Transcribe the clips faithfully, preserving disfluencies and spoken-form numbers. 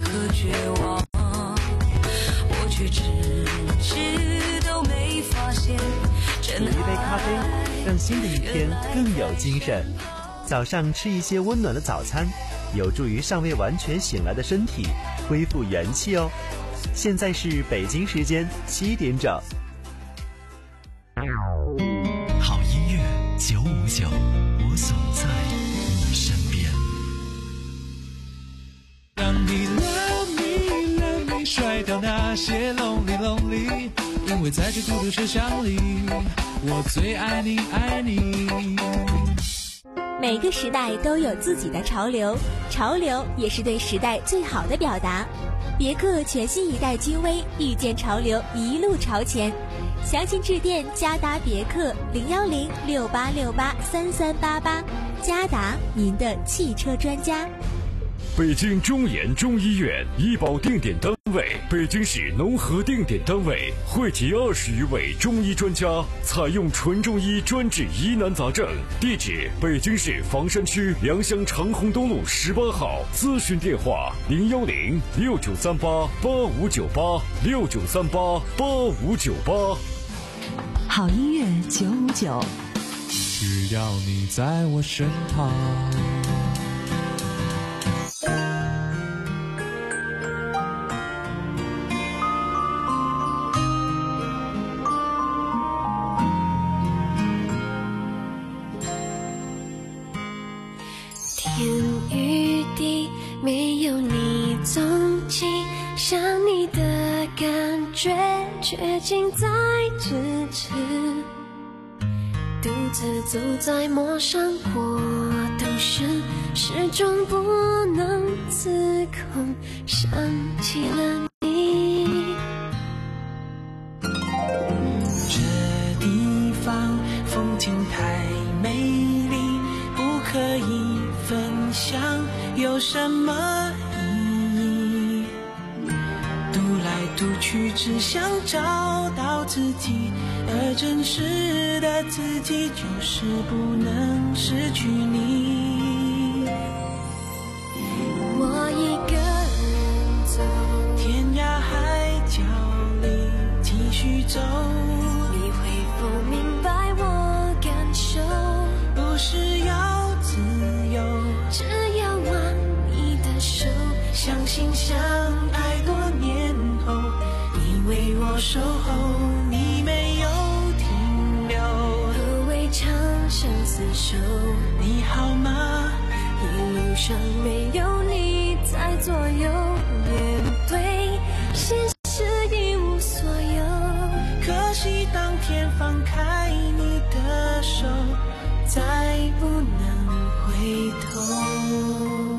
可绝望，我却迟迟都没发现。 煮一杯咖啡，让新的一天更有精神。早上吃一些温暖的早餐，有助于尚未完全醒来的身体恢复元气哦。现在是北京时间七点整。 好音乐九五九，我总在你身边。 让你 love me love me， 甩掉那些 lonely lonely， 因为在这孤独车厢里，我最爱你爱你。 每个时代都有自己的潮流，潮流也是对时代最好的表达。别克全新一代君威，遇见潮流，一路朝前。详情致电嘉达别克零幺零六八六八三三八八，嘉达，您的汽车专家。 北京中研中医院医保定点单位，北京市农合定点单位，汇集二十余位中医专家，采用纯中医专治疑难杂症。地址：北京市房山区良乡长虹东路十八号。咨询电话：零幺零六九三八八五九八六九三八八五九八。 好音乐九五九， 只要你在我身旁。 天与地没有你踪迹，想你的感觉却近在咫尺，独自走在陌上过都市，始终不能自控，想起了你。 这地方风景太美丽，不可以分享有什么意义？独来独去只想找到自己，而真实的自己就是不能失去你。 我一个人走， 天涯海角里继续走， 你会否明白我感受？ 不是要自由， 只要握你的手， 相信相爱多年后，你为我守候，你没有停留。 何谓长相厮守？ 你好吗？ 一路上没有你在左右，面对现实一无所有。 可惜当天放开你的手，再不能回头。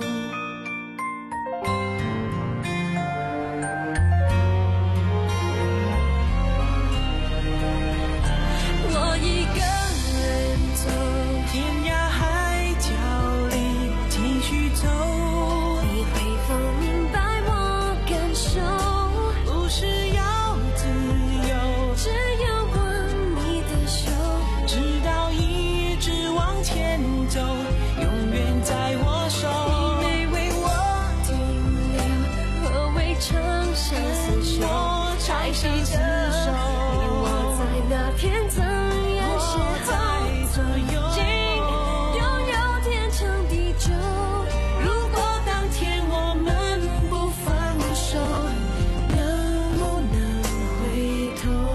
我一个人走， 天涯海角里继续走， 你会否明白我感受？ 不是要自由， 只要握你的手， 直到一直往前走，永远在我手。 你没为我停留，何谓长相厮守？还记得你我在那片曾缘邂逅，曾经拥有天长地久。 如果当天我们不放手， 能不能回头？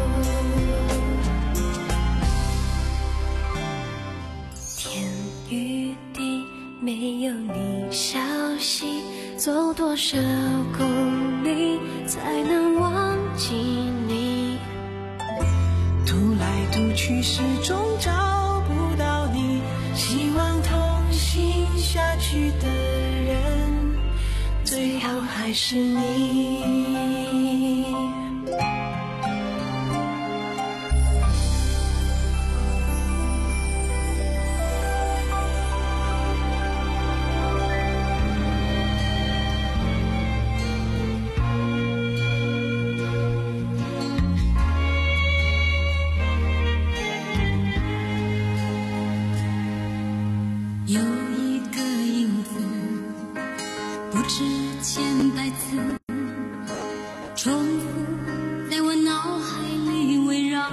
天与地没有你消息，走多少公里才能忘记你？ 独来独去始终找不到你，希望同行下去的人，最后还是你。 有一个影子，不知牵绊百次重复在我脑海里围绕，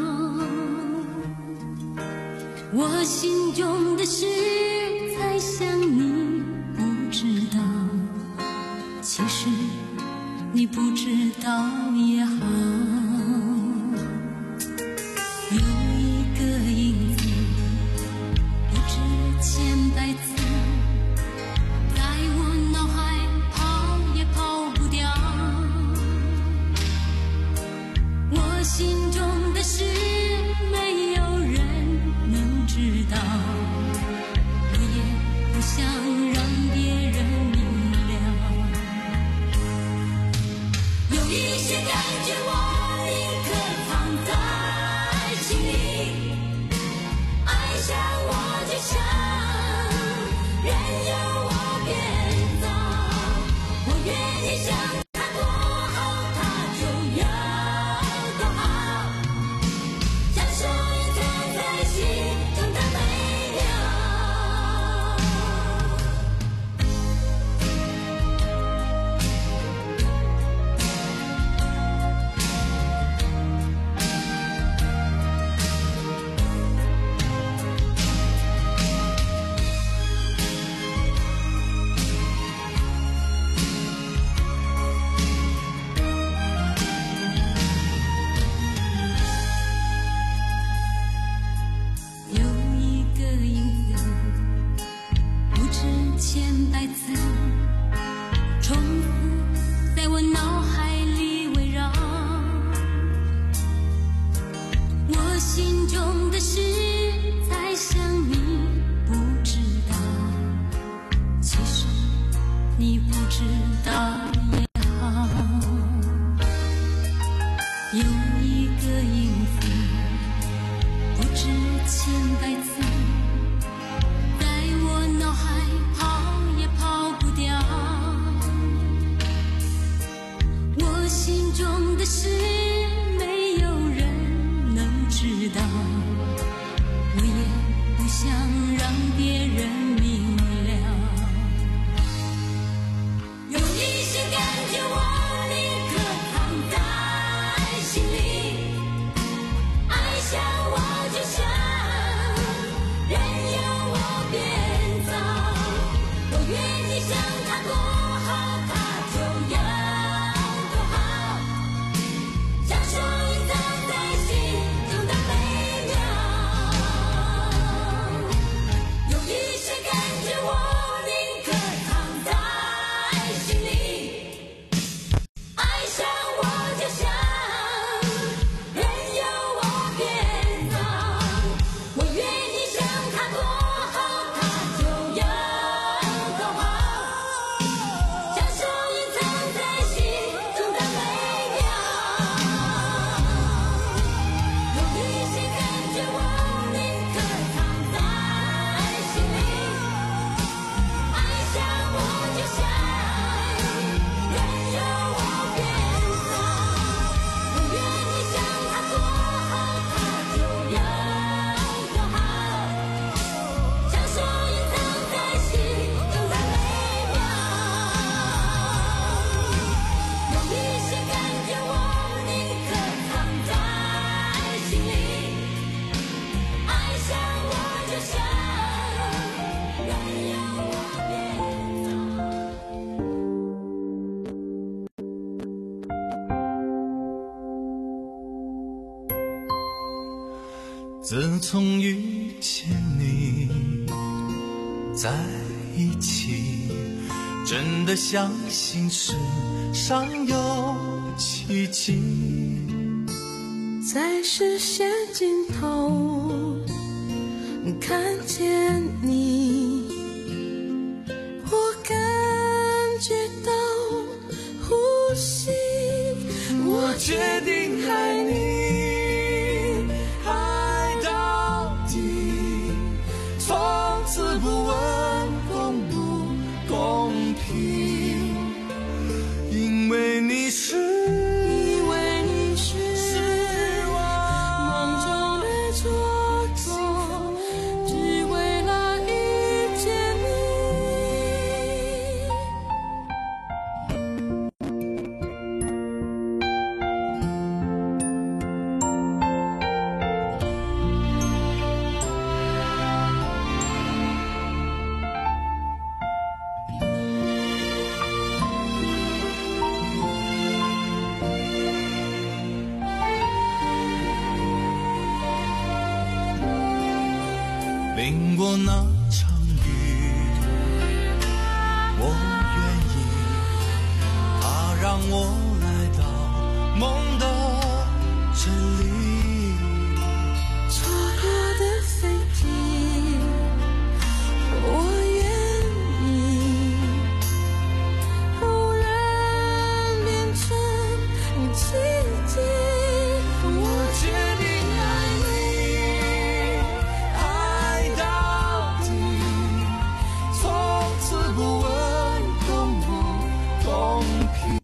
我心中的事才想你不知道，其实你不知道也好。有一个影子不知千百次在我脑海跑也跑不掉，我心中的事没有人能知道，我也不想让别人明了。有一些感觉我宁可藏在心里，爱上我就像任由我变造，我愿意像它多好它就要多好，享受隐藏在心中的美妙。有一个影子不知千百次重复在我脑海里围绕，我心中的事才想你不知道，其实你不知道也好。有一个影子不知千百次在我脑海跑也跑不掉，我心中的事没有人能知道，我也不想让别人明了。有一些感觉我宁可藏在心里，爱上我就像任由我变造，我愿意像它多好它就要多好，享受隐藏在心中的美妙。有一些感觉我宁可藏在心里，爱上我就像任由我变造，我愿意像它多好它就要多好，享受隐藏在心中的美妙。有一些感觉我宁可藏在心里，爱上我就像任由我变造，我愿意像它多好它就要多好，享受隐藏在心中的美妙。有一些感觉我宁可藏在心里，爱上我就像任由我变自从遇见你在一起，真的相信世上有奇迹， 在视线尽头看见你，我感觉到呼吸， 我决定爱你，爱到底，从此不问公不公平，因为你是， 因为你是我梦中的蹉跎，只为了遇见你。 过那场雨，我愿意，它让我来到梦的这里。 错过的飞机，我愿意，忽然变成奇迹。我决定爱你，爱到底，从此不问公不公平，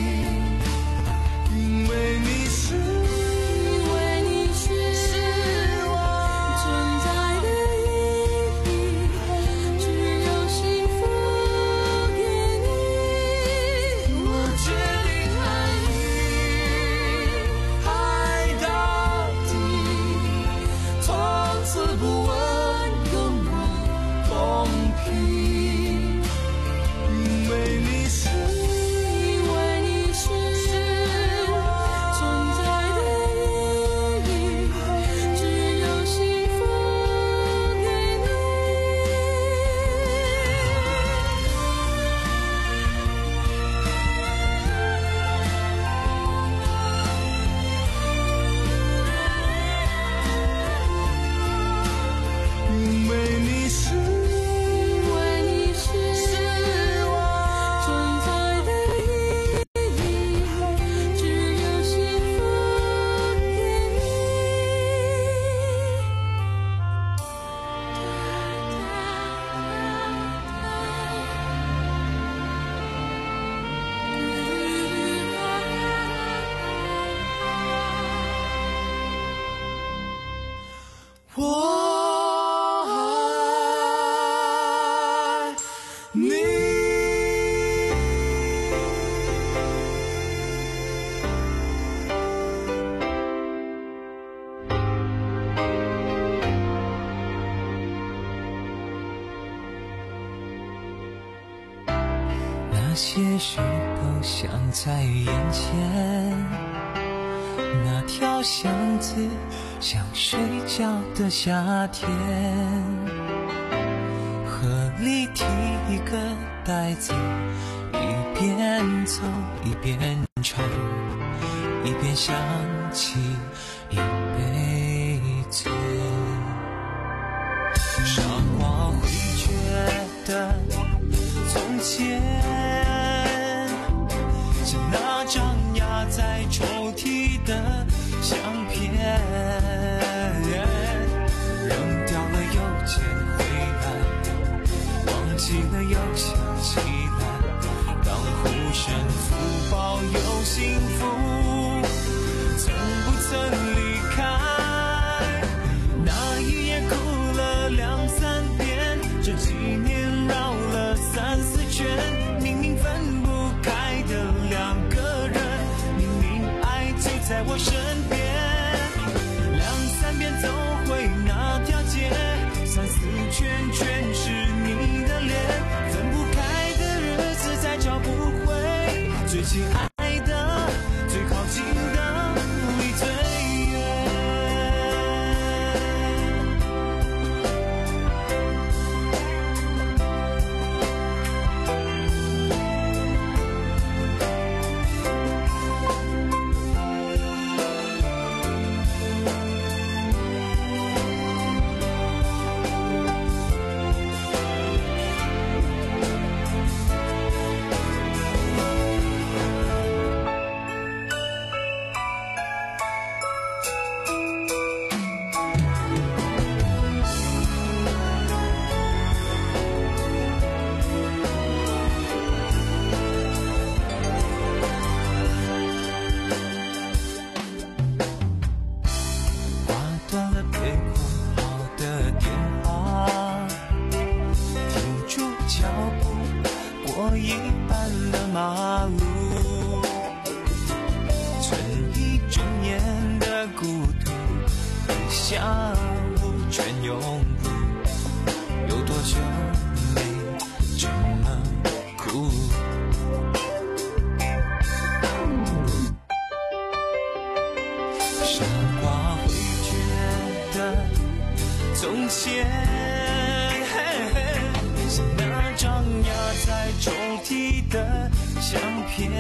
因为你是，因为你是，是我存在的意义，只有幸福给你。我决定爱你，爱到底，从此不问公不公平，因为你是，因为你是，是我存在的意义，只有幸福给你。 因为你是， 因为你是， 是我存在的意义，只有幸福给你。 我爱你。 那些事都像在眼前，那条巷子像睡觉的夏天，河里提一个袋子，一边走一边唱，一边想起一辈子。傻瓜会觉得从前是那张压在抽屉的相片，扔掉了又捡回来，忘记了又想起来，当护身符保有幸福，曾不曾离开？那一夜哭了两三遍，这几年绕了三四圈，明明分不开的两个人，明明爱就在我身边，两三遍走回那条街，三四圈全是你的脸，分不开的日子再找不回，最亲爱的最靠近的离最远。挂断了被捆好的电话，停住脚步，过一半的马路，存一整年的孤独，一下午全用不，有多久没这么哭？傻瓜会觉得从前片，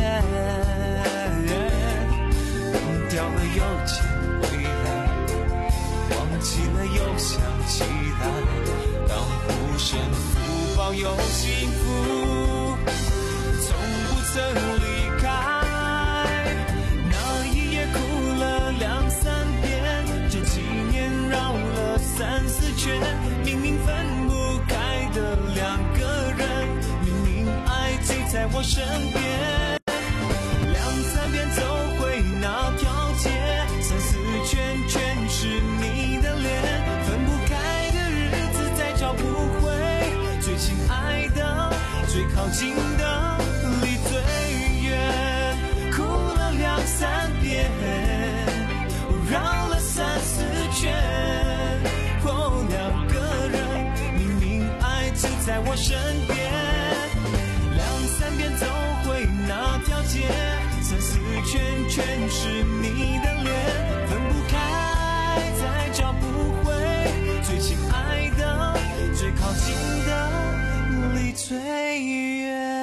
掉了又捡回来，忘记了又想起来，当护身符保佑幸福，从不曾离开。那一夜哭了两三遍，这几年绕了三四圈，明明分不开的两个人，明明爱就在我身边，两三遍走回那条街，三四圈全是你的脸，分不开的日子再找不回，最亲爱的最靠近的离最远，哭了两三遍，绕了三四圈，哦，两个人明明爱就在我身边，两三遍走回那条街，三四圈全是你的脸，分不开再找不回，最亲爱的最靠近的离最远。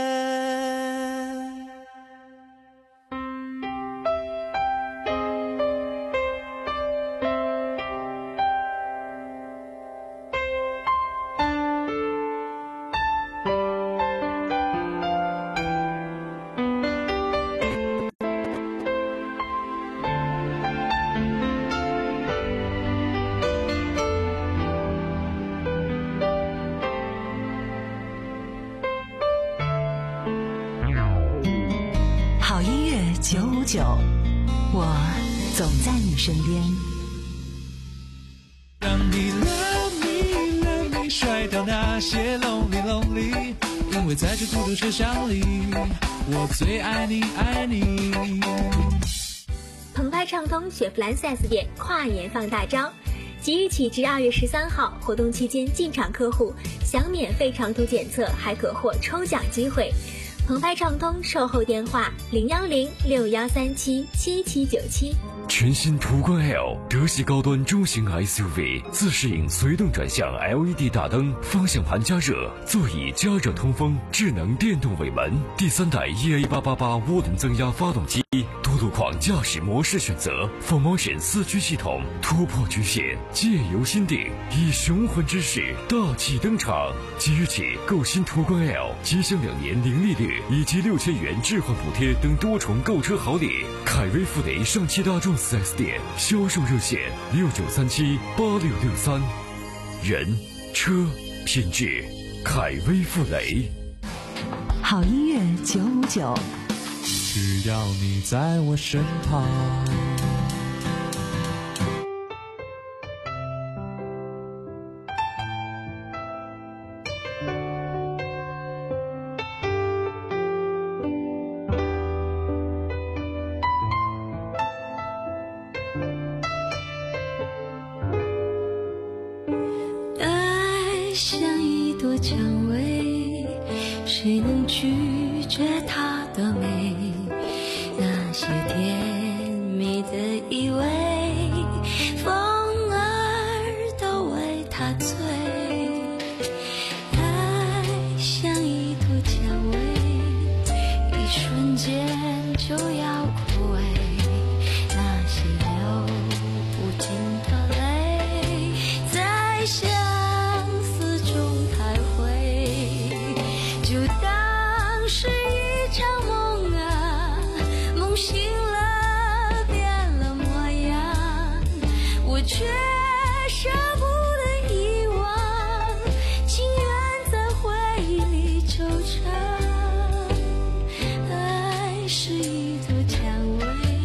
好音乐九五九，我总在你身边。 让你 love me love me 甩掉那些 lonely lonely， 因为在这孤独车厢里，我最爱你爱你。 澎湃畅通雪佛兰 四 S 店跨年放大招，即日起至二月十三号，活动期间进场客户享免费长途检测，还可获抽奖机会。澎湃畅通售后电话零幺零六幺三七七七九七。 全新途观 L 德系高端中型 S U V， 自适应随动转向 L E D 大灯，方向盘加热，座椅加热通风，智能电动尾门，第三代 E A 八八八涡轮增压发动机，多路况驾驶模式选择 four motion 四驱系统，突破局限，借由心定，以雄浑之势大气登场。即日起购新途观 L， 即享两年零利率以及六千元置换补贴等多重购车好礼。凯威富雷上汽大众四 S 店销售热线六九三七八六六三，人车品质，凯威富雷。 好音乐九五九， 只要你在我身旁。 爱像一朵蔷薇，谁能拒绝它的美？那些甜蜜的以为，风儿都为它醉。爱像一朵蔷薇，一瞬间就要枯萎。那些流不尽的泪，在相思中徘徊，就当是一场梦啊，梦醒了变了模样，我却舍不得遗忘，情愿在回忆里惆怅。爱是一朵蔷薇，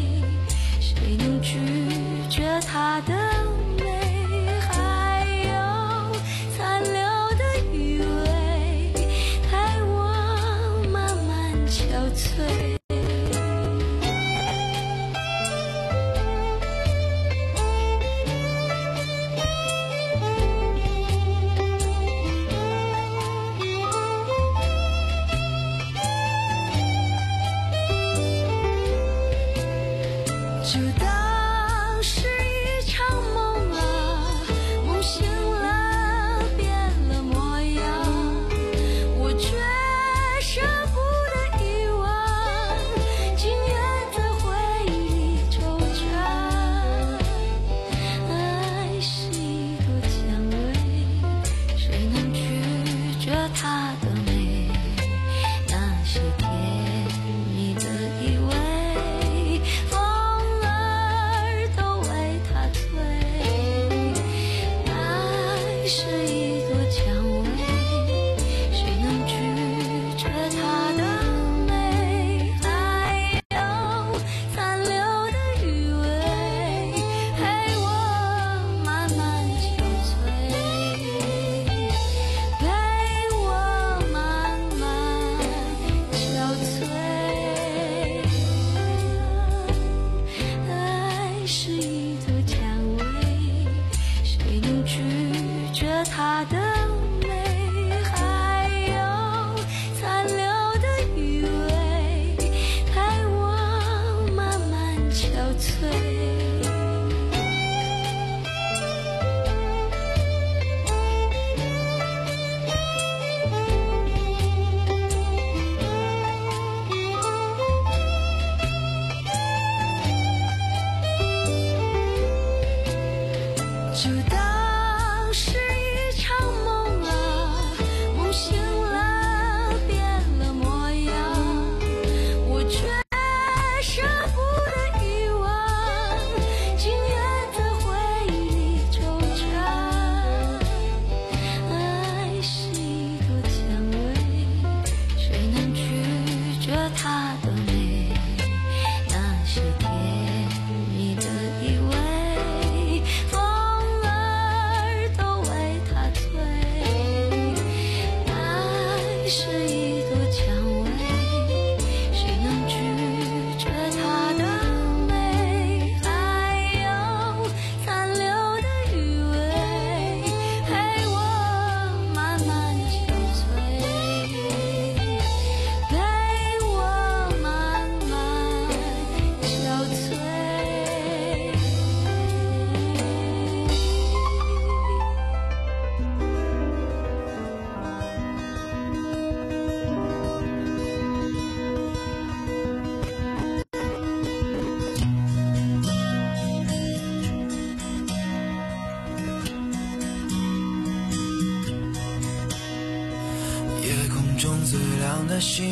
亮的心，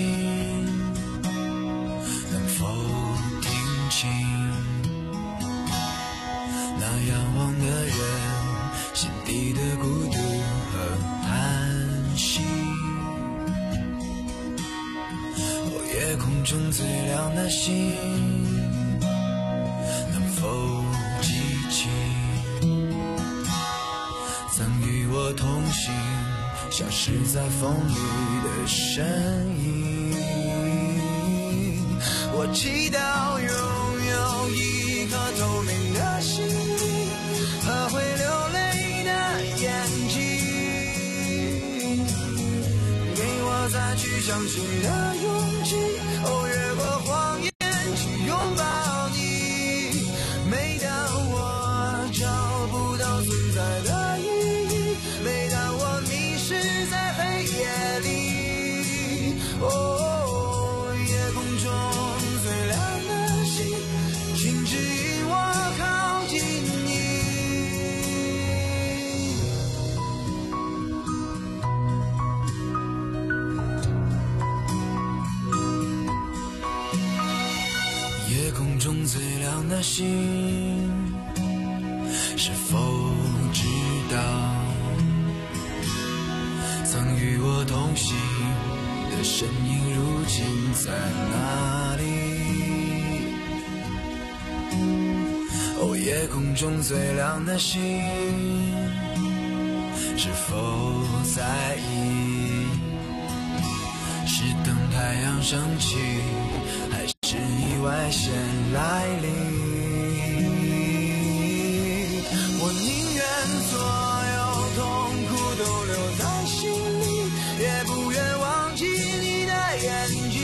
能否听清那仰望的人心底的孤独和叹息？哦，夜空中最亮的星，能否记起曾与我同行消失在风里的身影？我祈祷拥有一颗透明的心灵和会流泪的眼睛，给我再去相信的勇气，哦，越过谎言去拥抱你。每当我找不到存在的意义，每当我迷失在黑夜里，哦，夜空中最亮的星，请指引我靠近你。夜空中最亮的星，是否知道曾与我同行的身影如今在哪里？哦，夜空中最亮的星，是否在意是等太阳升起，还是意外先来临？我宁愿所有痛苦都留在心里，也不愿忘记你的眼睛，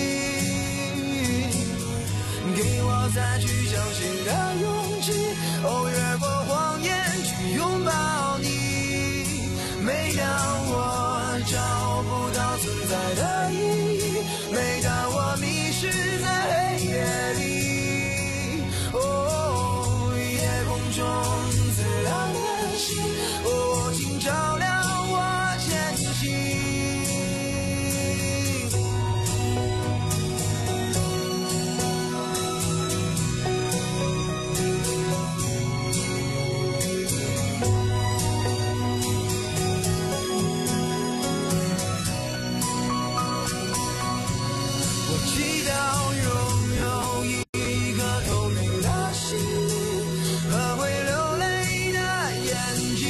给我再去相信的勇气，哦，越过谎言去拥抱你。每当我找不到存在的意义，每当我迷失在黑夜里，哦，夜空中最亮的星，哦，请照亮我前行。我祈祷拥有一颗透明的心和会流泪的眼睛，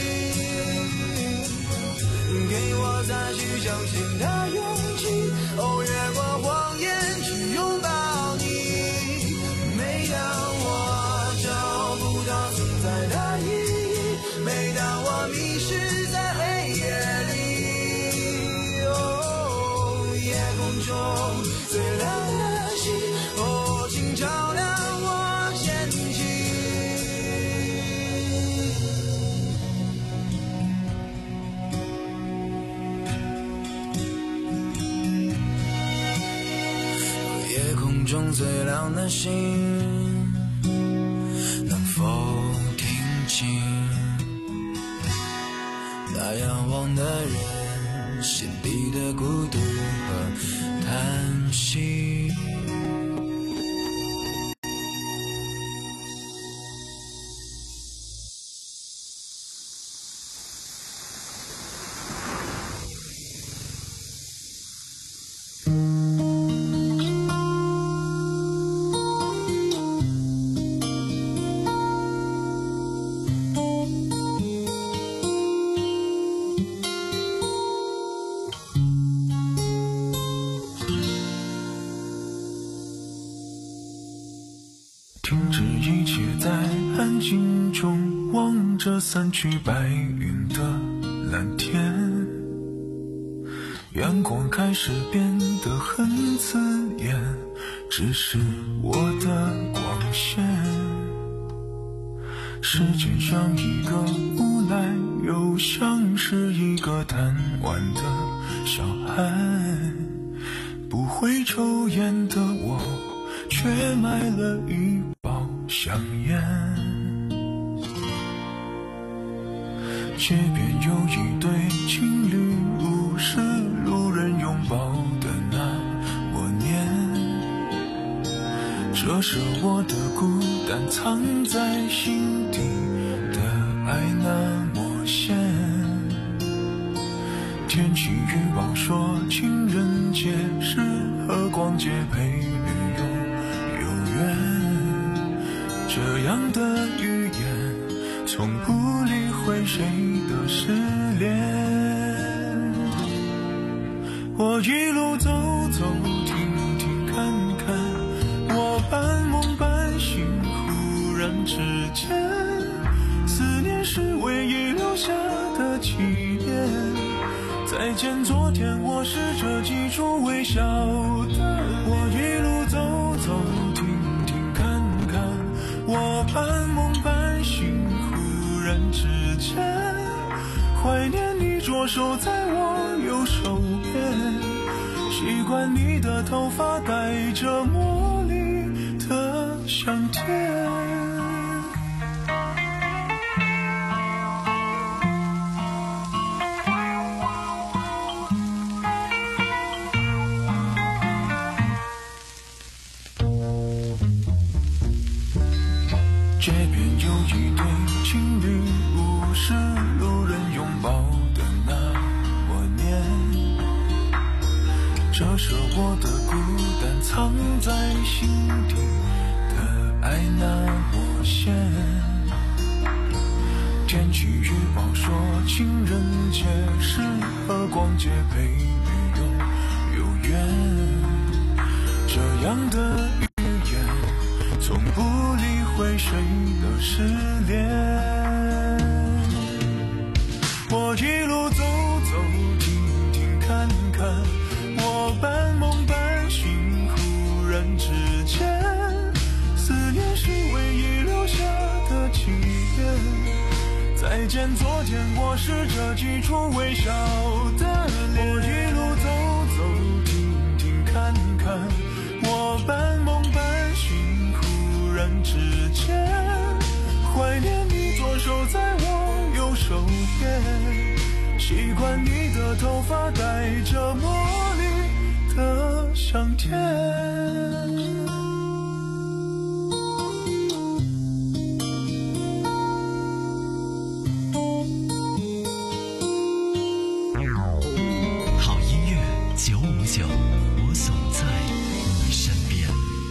给我再去相信的勇气，哦，越过谎言去拥抱你。每当我找不到存在的意义，每当我迷失在黑夜里，哦，夜空中最亮的星，哦，请照亮我前行。夜空中最亮的星，能否听清那仰望的人心底的孤独和叹息？ 停止一切，在安静中望着散去白云的蓝天，阳光开始变得很刺眼，只是我的光线。世界像一个无赖，又像是一个贪玩的小孩，不会抽烟的我却买了一包香烟。街边有一对情侣，无视路人拥抱折射我的孤单，藏在心底的爱那么咸。天气预报说情人节适合逛街陪女友有缘，这样的语言从不理会谁的失恋。我一路走走停停看看，我半梦半醒，忽然之间，思念是唯一留下的纪念。再见昨天，我试着记住微笑的我一路走走停停看看，我半梦半醒，忽然之间，怀念你左手在我右手边，习惯你的头发带着茉莉的香甜。街边有一对情侣，无视路人拥抱的那么黏，折射我的孤单，藏在心底的爱那么咸。天气预报说情人节适合逛街陪女友有缘，这样的语言从不理会谁的失恋。我一路走走停停看看，我半梦半醒，忽然之间，思念是唯一留下的纪念。再见昨天，我试着记住微笑的脸。我一路走走停停看看，我半梦半醒，忽然之间，怀念你左手在我右手边，习惯你的头发带着茉莉的香甜。 好音乐九五九，我总在你身边。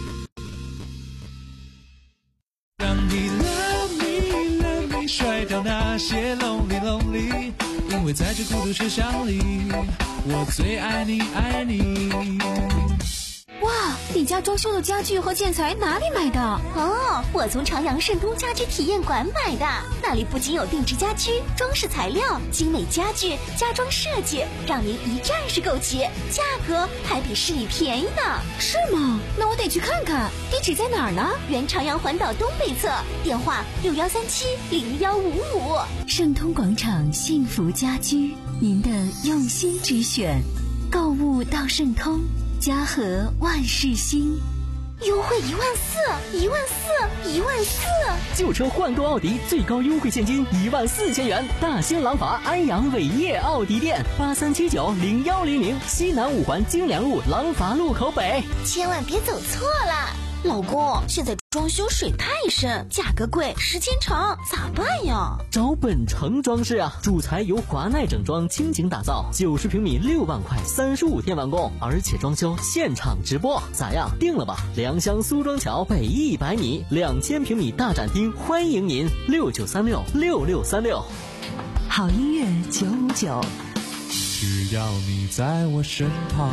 让你 love me love me 甩掉那些 lonely lonely， 因为在这孤独车厢里，我最爱你爱你。 哇，你家装修的家具和建材哪里买的？哦，我从长阳盛通家居体验馆买的。那里不仅有定制家居、装饰材料、精美家具、家装设计，让您一站式购齐，价格还比市里便宜呢。是吗？那我得去看看。地址在哪儿呢？原长阳环岛东北侧，电话六幺三七零幺五五。 盛通广场幸福家居，您的用心之选。购物到盛通，家和万事兴。 优惠一万四，一万四，一万四！ 旧车换购奥迪最高优惠现金一万四千元。大兴朗法安阳伟业奥迪店八三七九零幺零零，西南五环京良路朗法路口北。 千万别走错了，老公，现在装修水太深，价格贵，时间长，咋办呀？ 找本城装饰啊，主材由华奈整装倾情打造，九十平米六万块，三十五天完工，而且装修现场直播，咋样？定了吧？良乡苏庄桥北一百米，两千平米大展厅，欢迎您六九三六六六三六。 好音乐九五九， 只要你在我身旁。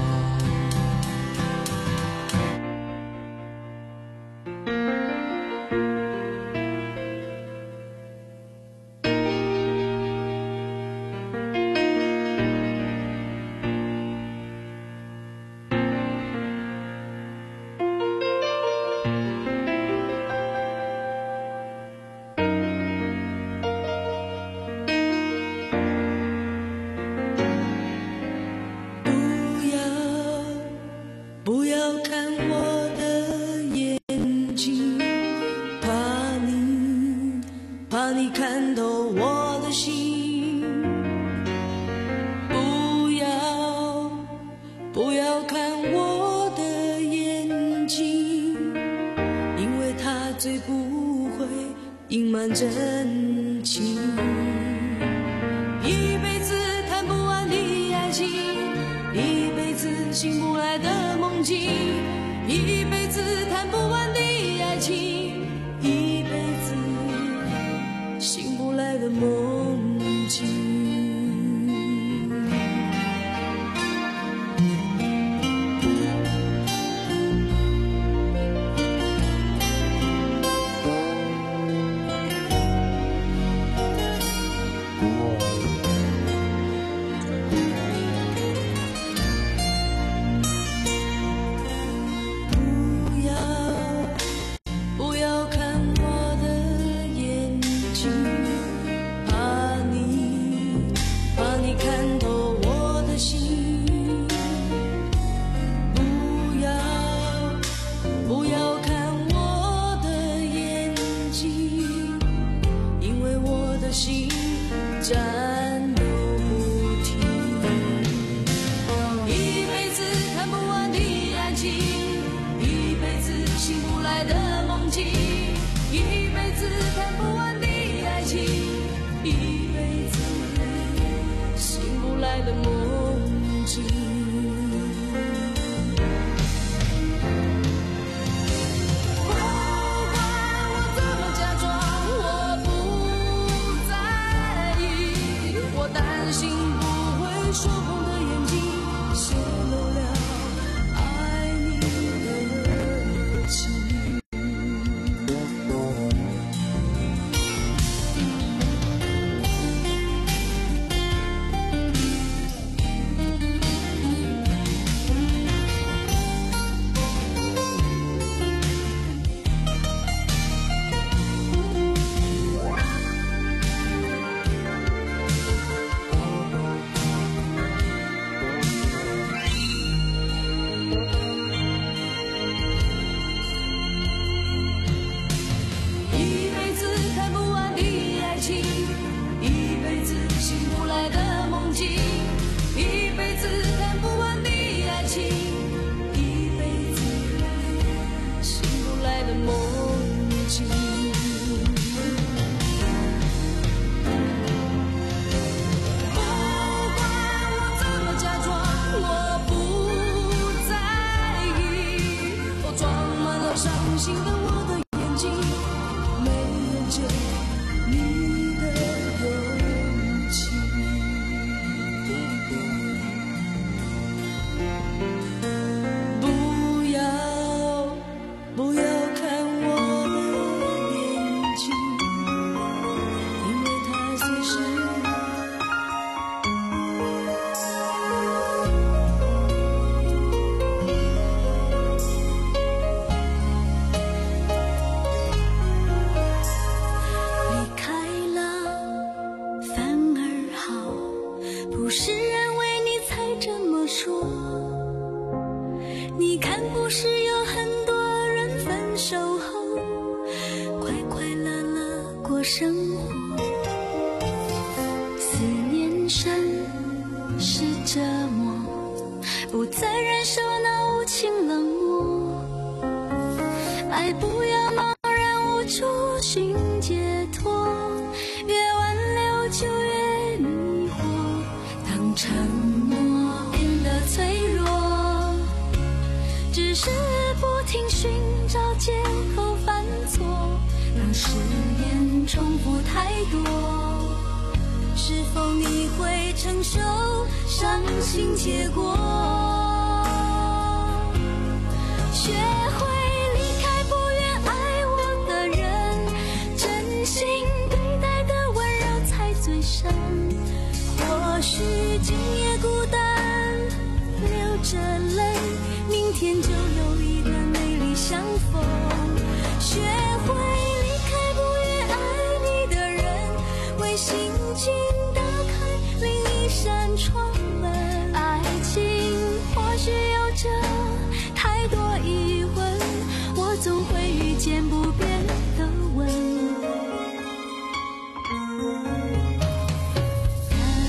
不要看我的眼睛， 最不会隐瞒真情，一辈子谈不完的爱情，一辈子醒不来的梦境，一辈子谈不完的爱情，一辈子醒不来的梦境。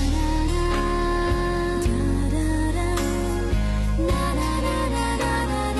哒哒哒哒哒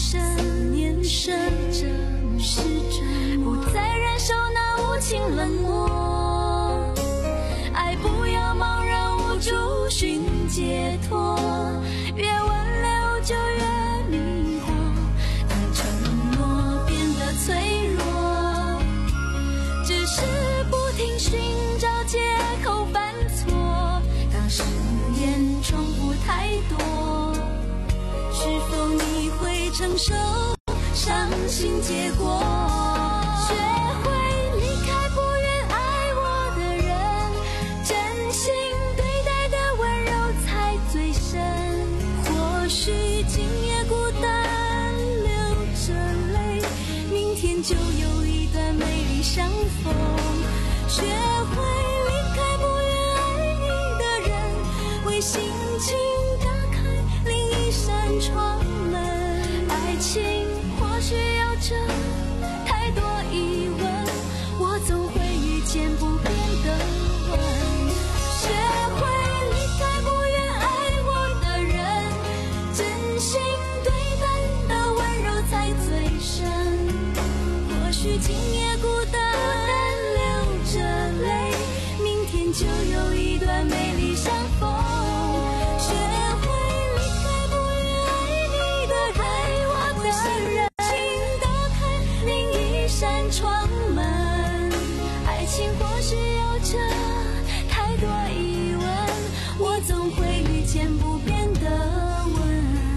深年深真是真，不再忍受那无情冷漠，爱不要茫然无助寻解脱，越挽留就越迷惑，当承诺变得脆弱，只是不停寻找借口犯错，当誓言重复太多，是否你会承受伤心结果？学会离开不愿爱我的人，真心对待的温柔才最深。或许今夜孤单流着泪，明天就有一段美丽相逢。学会离开不愿爱你的人，为心情打开另一扇窗门。爱情或许有着太多疑问，我总会遇见不变的吻。学会离开不愿爱我的人，真心对待的温柔才最深。或许今夜孤单流着泪，明天就有一段美丽相逢。学会离开不愿爱你的人，爱我的人，请打开另一扇窗门。爱情或许有着太多疑问，我总会遇见不变的吻。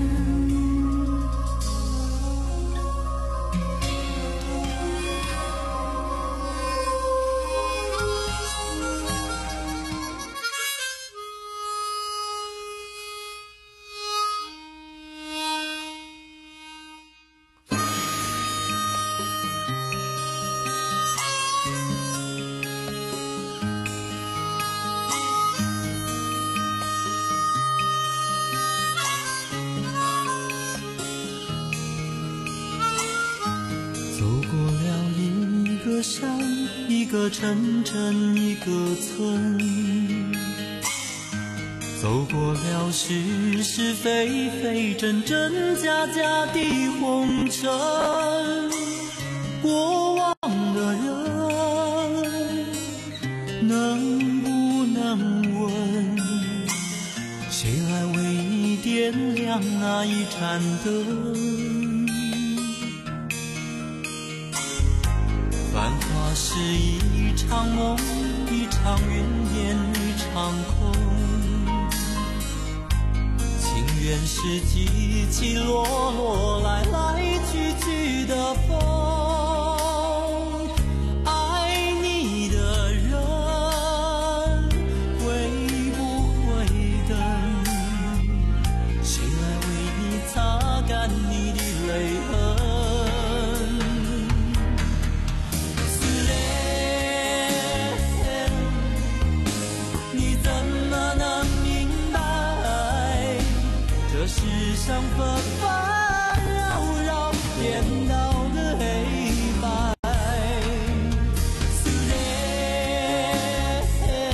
走过了一个山，一个城镇，一个村，走过了是是非非，真真假假的红尘。过往的人能不能问，谁来为你点亮那一盏灯？繁华是一场梦，一场云烟，一场空。情缘是起起落落，来来去去的风。爱你的人会不会等？谁来为你擦干你的泪痕？世上纷纷扰扰，颠倒的黑白。思念，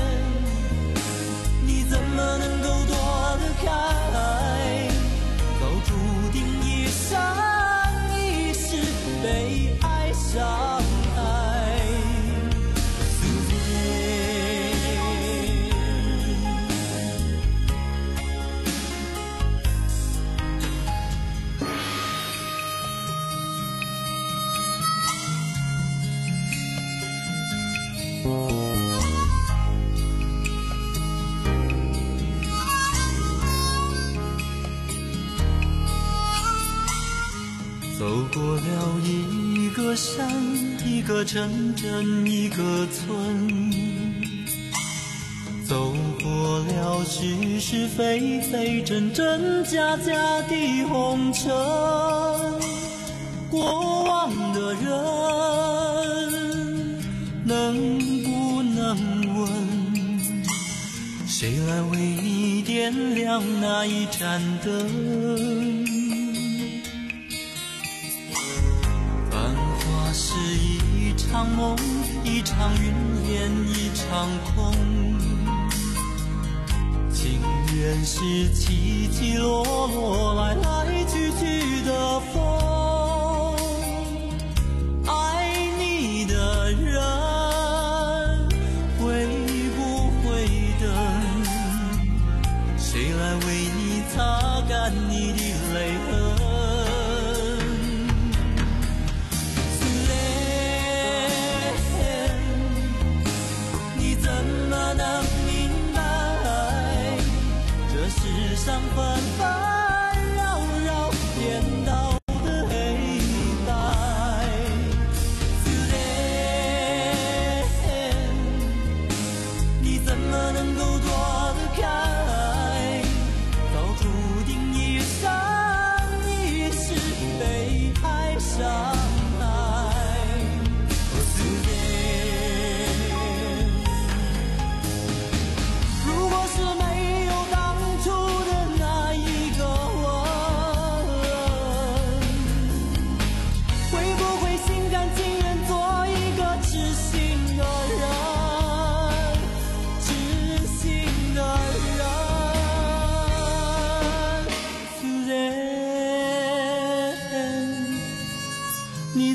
你怎么能够躲得开？早注定一生一世被爱伤害。思念。走过了一个山，一个城镇，一个村，走过了是是非非，真真假假的红尘。过往的人能不能问，谁来为你点亮那一盏灯？是一场梦，一场云烟，一场空。情缘是起起落落，来来去去的风。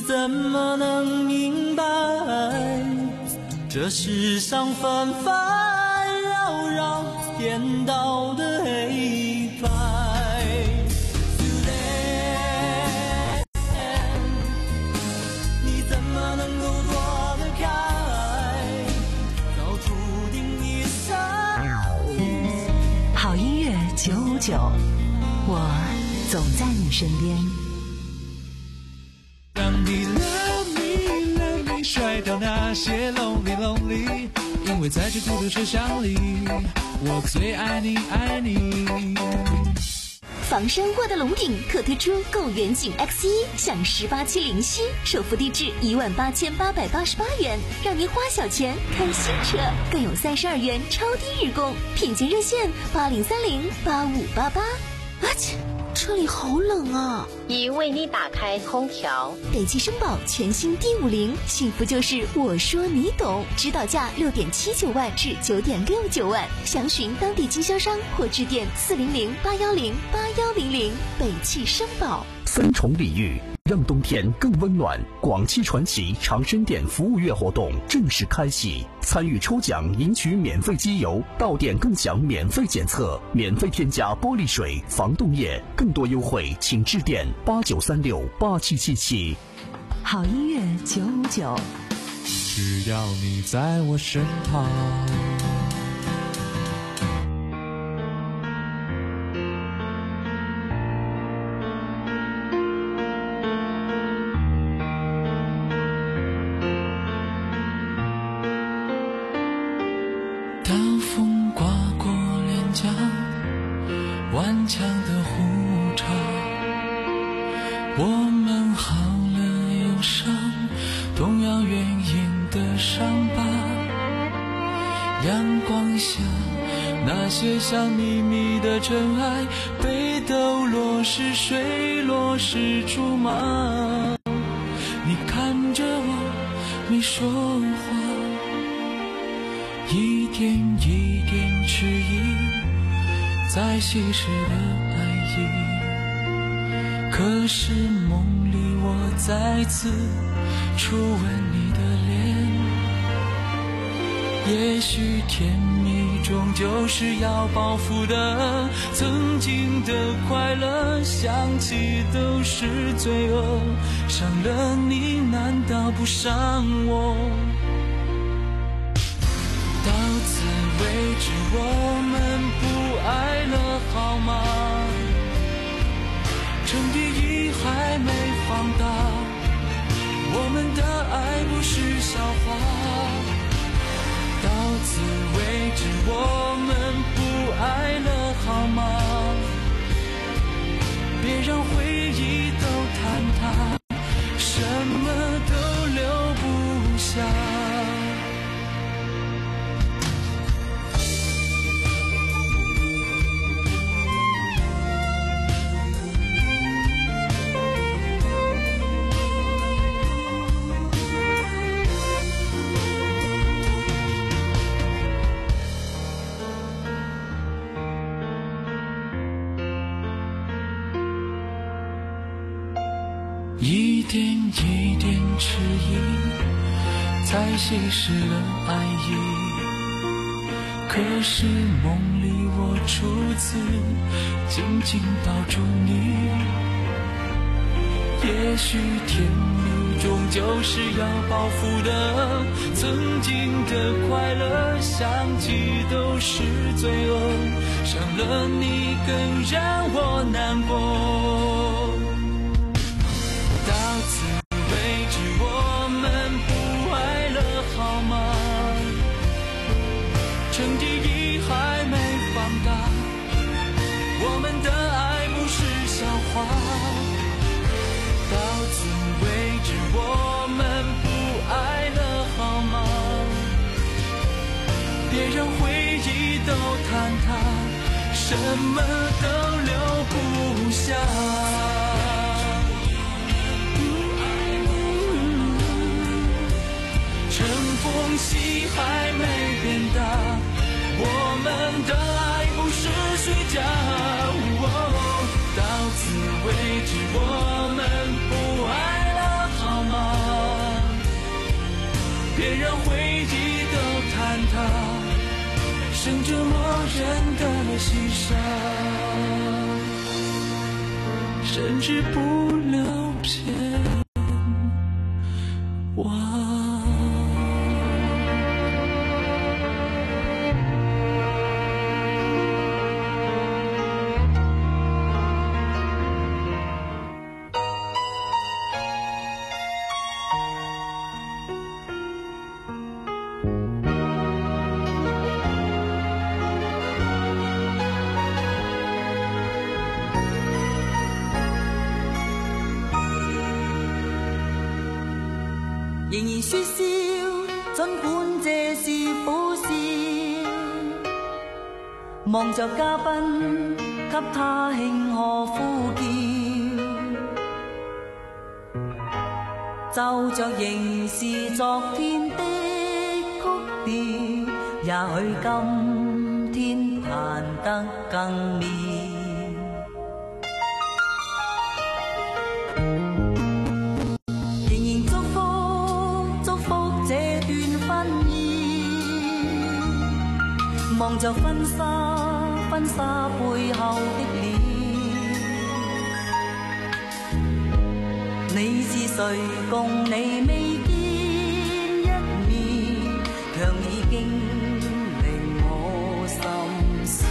怎么能明白，这世上纷纷扰扰颠倒的黑白。你怎么能够躲得开，早注定一生。 好音乐九五九，我总在你身边。 让你 love me love me 甩掉那些 lonely lonely， 因为在这孤独车厢里，我最爱你爱你。 房山沃德龙顶特推出购远景 X 一 享十八期零息，首付低至一万八千八百八十八元，让您花小钱看新车，更有三十二元超低日供，品鉴热线八零三零八五八八。啊切，车里好冷啊！ 已为你打开空调。 北汽声宝全新 D 五零，幸福就是我说你懂，指导价六点七九万至九点六九万，详询当地经销商或致电四零零八幺零八幺零零。北汽声宝。 三重礼遇，让冬天更温暖。广汽传祺长生店服务月活动正式开启，参与抽奖赢取免费机油，到店更享免费检测，免费添加玻璃水、防冻液，更多优惠请致电八九三六八七七七。 好音乐九五九， 只要你在我身旁。 当风刮过脸颊，顽强的呼唱，我们好了忧伤，动摇原因的伤疤。阳光下那些像秘密的尘埃，被抖落是水落是竹马。你看着我没说话，一点一点迟疑，在稀释的爱意。可是梦里我再次初吻你的脸，也许甜蜜终究是要报复的，曾经的快乐想起都是罪恶，伤了你难道不伤我？到此为止，我们不爱了好吗？城第一还没放大，我们的爱不是笑话。到此为止，我们不爱了好吗？别让回忆都坍塌，什么都留不下。一点一点迟疑，才稀释了爱意。可是梦里我初次紧紧抱住你，也许甜蜜终究是要报复的，曾经的快乐想起都是罪恶，伤了你更让我难过。到此为止，我们不爱了好吗？城第一还没放大，我们的爱不是笑话。到此为止，我们不爱了好吗？别让回忆都坍塌，什么都留不下。乘风息还没变大，我们的爱不是虚假。哦，到此为止，我们不爱了好吗？ 剩着默认的牺牲，甚至不留片瓦。 仍然说笑，尽管这是苦笑，望着嘉宾，给他庆贺呼叫，奏着仍是昨天的曲调，也许今天弹得更妙。望着婚纱，婚纱背後的臉，你是誰？共你未見一面，卻已經令我心事。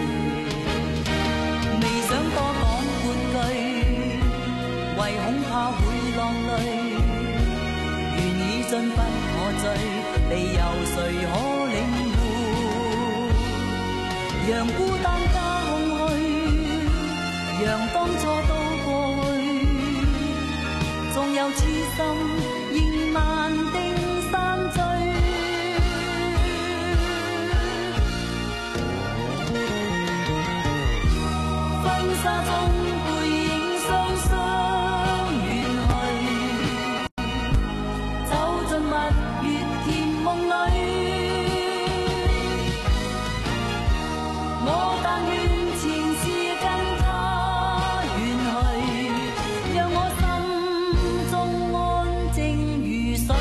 未想多講半句，唯恐怕會落淚。緣已盡不可追，理由誰可領會？讓孤單加空虛，讓當初都過去，縱有痴心仍難定散聚。婚紗中背影雙雙遠去，走進蜜月甜夢裏。我但願前事跟他遠去，讓我心中安靜如水。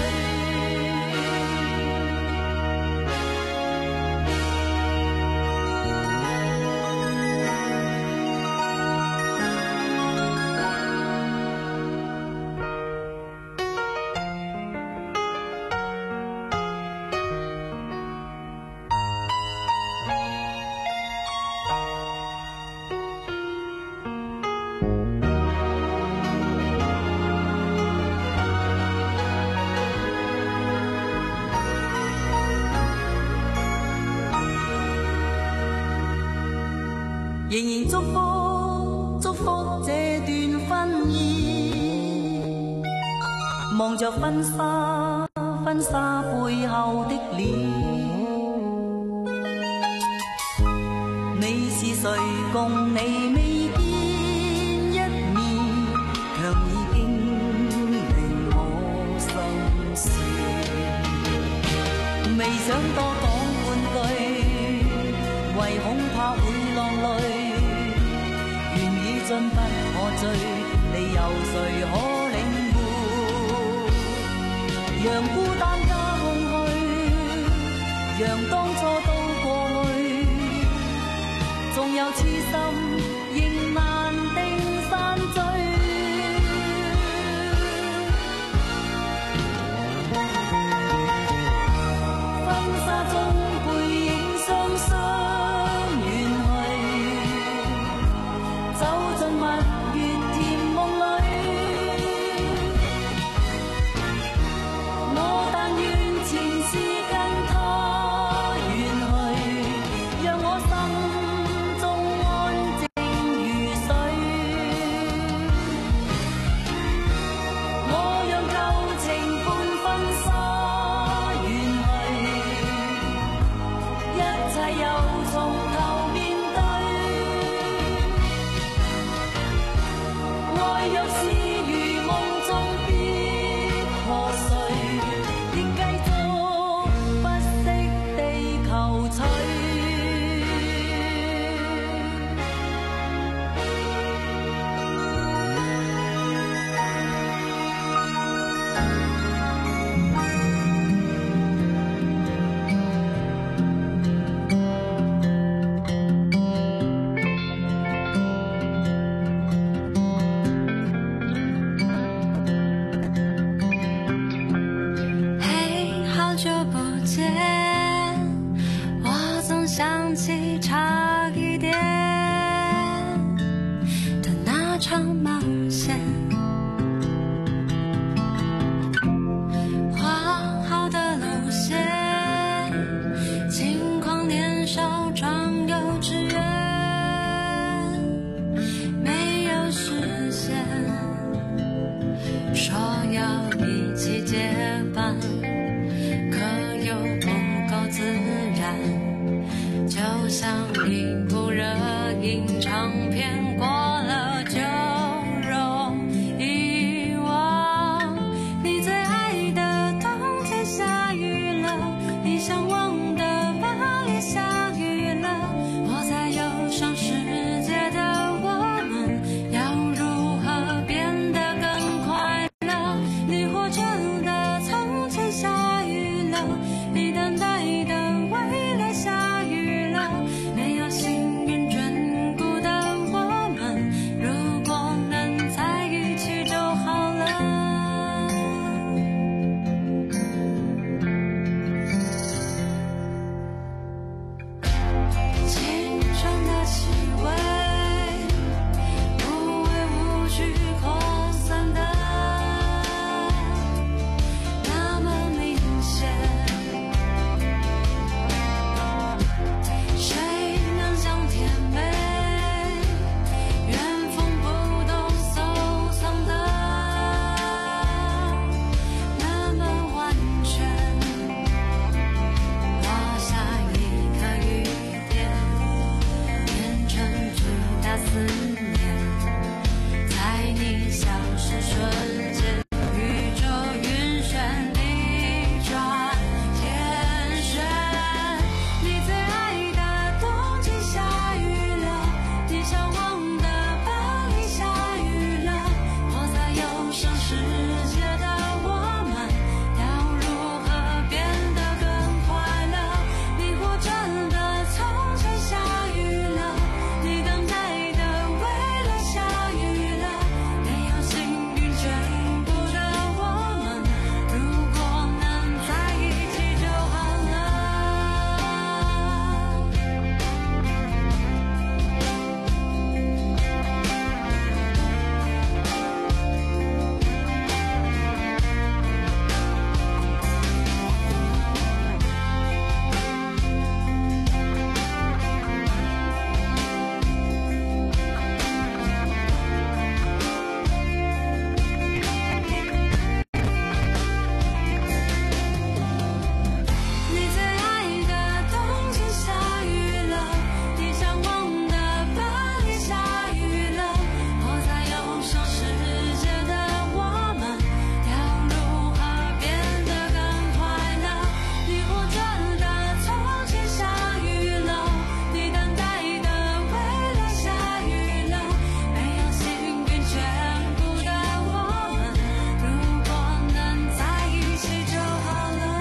仍然祝福祝福這段婚姻，望着婚紗婚紗背後的臉，你是誰？共你未見一面，卻已經令我心事。未想多講半句，唯恐怕會落淚。盡不可追，理由誰可領會？讓孤單加空虛，讓當初都過去，縱有痴心仍難定散聚。婚紗中背影雙雙遠去，走進蜜月甜夢裏，我但願前事跟他遠去，讓我心中安靜。 起结伴，可又不够自然，就像一部热映长片，过了就容易忘。你最爱的冬天下雨了，你向往的巴黎下雨了，我在忧伤世界的我们要如何变得更快乐？你活着的从前下雨了，你等待的未来下雨了，没有幸运眷顾的我们，如果能在一起就好了。青春的气味，无畏无惧扩散的那么明显，谁能将甜美原封不动收藏的那么完全？落下一颗雨点，变成巨大思念，在你消失瞬间，宇宙晕眩地转天旋。你最爱的冬季下雨了，你向往的巴黎下雨了，我在忧伤世界的我们要如何变得更快乐？你活着的从前下雨了，你等待的未来下雨了，没有幸运眷顾的我们，如果能在一起就好了。你最爱的冬季下雨了，你向往的巴黎下雨了，我在忧伤世界的我们要如何变得更快乐？你活着的从前下雨了，你等待的未来下雨了，没有幸运眷顾的我们，如果能在一起就好了。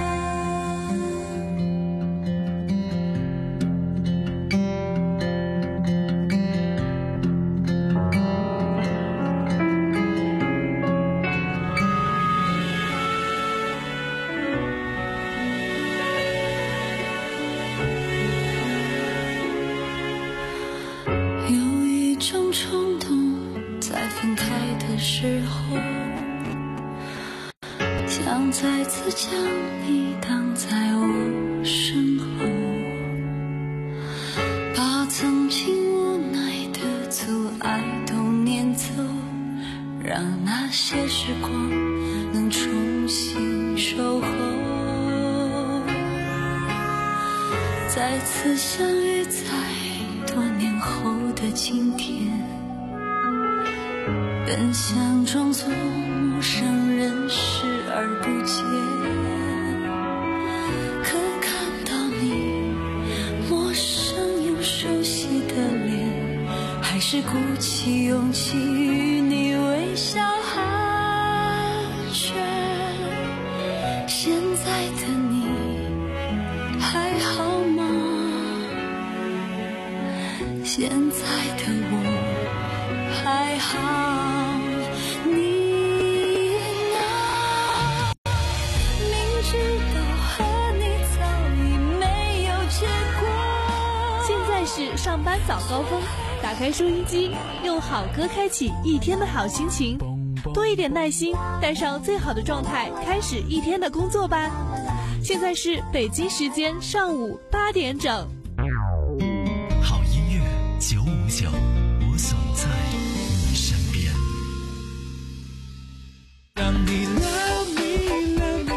有一种冲动，在分开的时候，想再次将你挡在我身后，把曾经无奈的阻碍都撵走，让那些时光能重新守候。再次相遇在多年后的今天，本想装作陌生人视而不见，可看到你陌生又熟悉的脸，还是鼓起勇气与你微笑寒暄。现在的你还好吗？现在的我还好，你呢？明知道和你早已没有结果。 现在是上班早高峰，打开收音机，用好歌开启一天的好心情，多一点耐心，带上最好的状态，开始一天的工作吧。现在是北京时间上午八点整。 好音乐九五九，我总在你身边。 当你 love me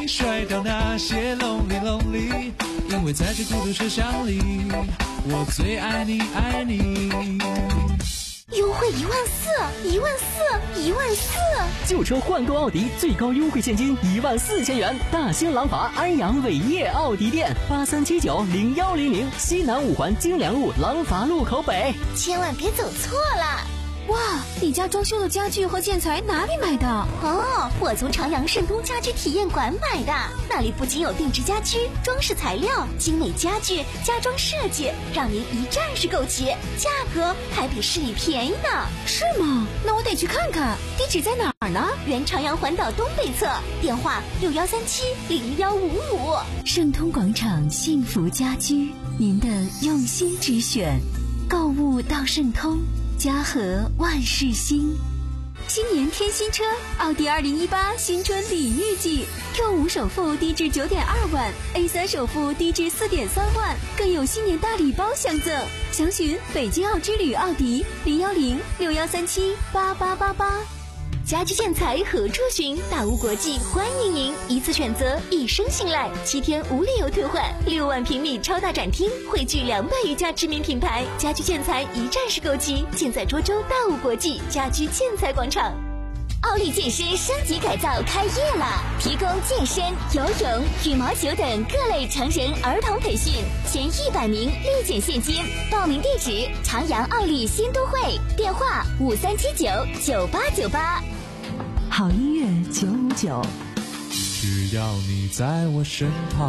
你甩掉那些 lonely lonely， 因为在这孤独车厢里，我最爱你爱你。 优惠一万四，一万四，一万四！ 旧车换购奥迪最高优惠现金一万四千元，大兴廊坊安阳伟业奥迪店八三七九零幺零零，西南五环京良路廊坊路口北。 千万别走错了！ 哇，你家装修的家具和建材哪里买的？ 哦，我从朝阳盛东家居体验馆买的，那里不仅有定制家居、装饰材料、精美家具、家装设计，让您一站式购齐，价格还比市里便宜呢。 是吗？那我得去看看。地址在哪儿呢？ 原朝阳环岛东北侧，电话六幺三七零幺五五。 盛通广场幸福家居，您的用心之选，购物到盛通。家和万事兴， 新年添新车，奥迪二零一八新春礼遇季 ，Q 五首付低至九点二万 ，A 三首付低至四点三万，更有新年大礼包相赠。详询北京奥之旅奥迪零幺零六幺三七八八八八。 家居建材何处寻？大屋国际欢迎您，一次选择，一生信赖，七天无理由退换，六万平米超大展厅，汇聚两百余家知名品牌，家居建材一站式购齐，尽在涿州大屋国际家居建材广场。奥利健身升级改造开业了，提供健身、游泳、羽毛球等各类成人儿童培训，前一百名立减现金。报名地址：朝阳奥利新都会，电话五三七九九八九八。 好音乐九五九， 只要你在我身旁。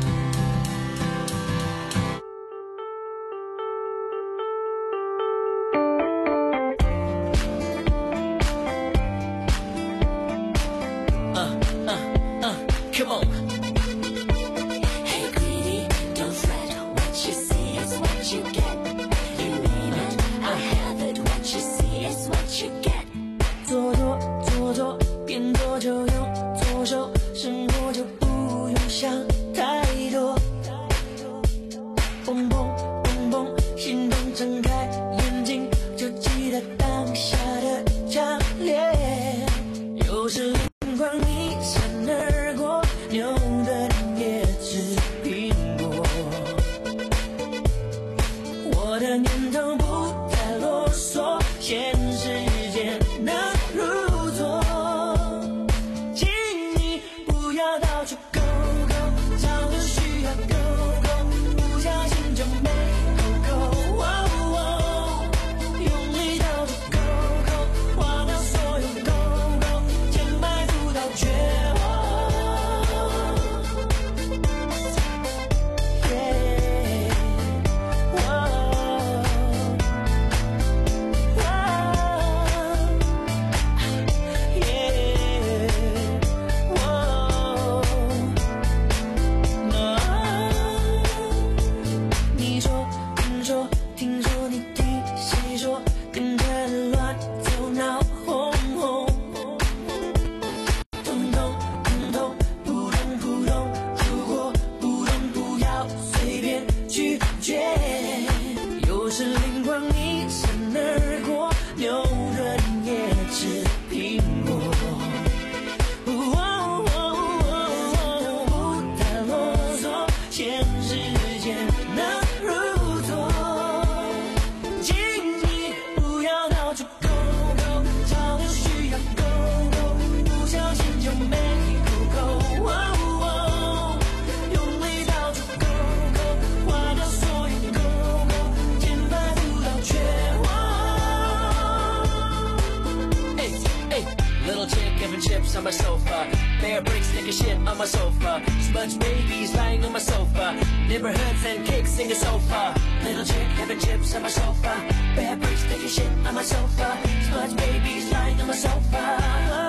On my sofa, bear bricks, take a shit on my sofa. Smudge babies lying on my sofa. Neighborhoods and cakes in the sofa. Little chick having chips on my sofa. Bear bricks, take a shit on my sofa. Smudge babies lying on my sofa.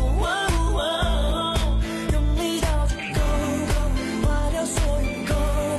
Go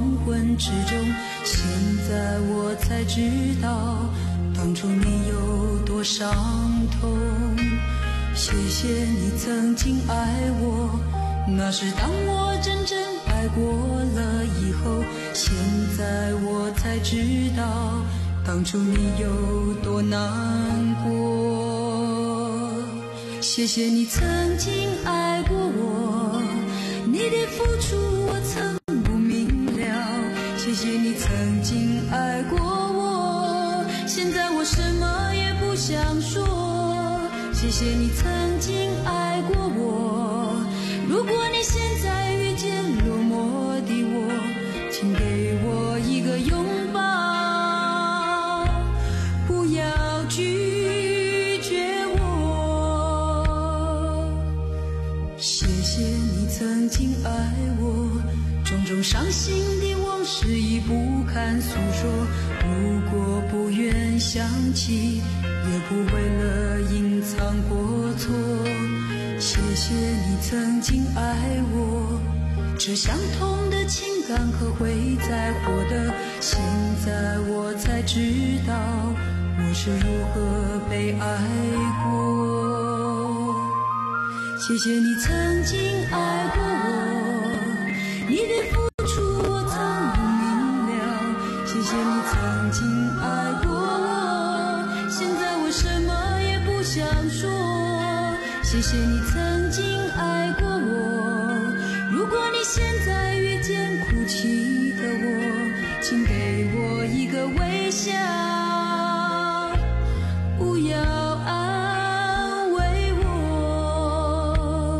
昏之中，现在我才知道当初你有多伤痛。谢谢你曾经爱我，那是当我真正爱过了以后，现在我才知道当初你有多难过。谢谢你曾经爱过我，你的付出我曾不明了。谢谢你曾经爱过我，现在我什么也不想说。谢谢你曾经爱过我，如果你现在遇见落寞的我，请给我一个拥抱，不要拒绝我。谢谢你曾经爱我，种种伤心的往事已不堪诉说，如果不愿想起，也不为了隐藏过错。谢谢你曾经爱我，这相同的情感可会再获得，现在我才知道我是如何被爱过。谢谢你曾经爱过我，你的付出我曾不明了。谢谢你曾经爱过我，现在我什么也不想说。谢谢你曾经爱过我，如果你现在遇见哭泣的我，请给我一个微笑，不要安慰我。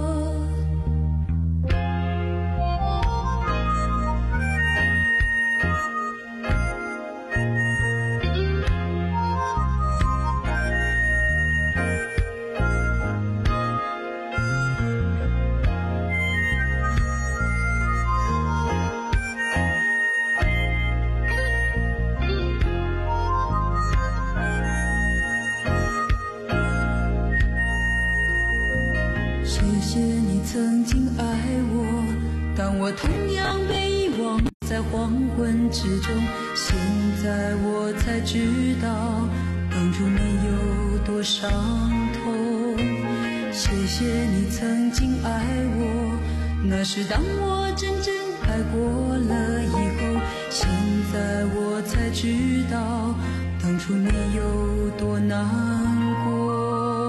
谢谢你曾经爱我，但我同样被遗忘在黄昏之中，现在我才知道当初你有多伤痛。谢谢你曾经爱我，那是当我真正爱过了以后，现在我才知道当初你有多难过。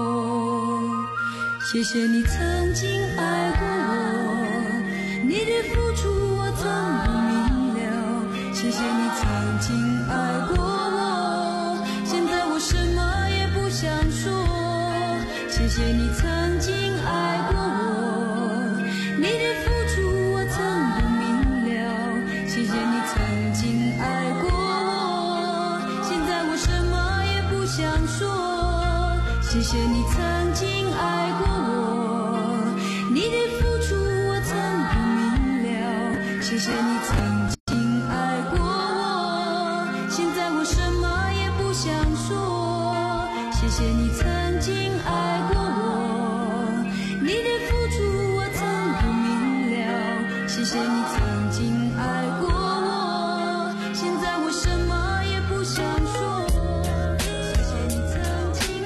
谢谢你曾经爱过我，你的付出我曾不明了。谢谢你曾经爱过我，现在我什么也不想说。谢谢你曾经爱过我，你的付出我曾不明了。谢谢你曾经爱过我，现在我什么也不想说。谢谢你曾经爱过我，你的付出我曾不明了。谢谢你曾经爱过我，现在我什么也不想说。谢谢你曾经爱过我，你的付出我曾不明了。谢谢你曾经爱过我，现在我什么也不想说。谢谢你曾经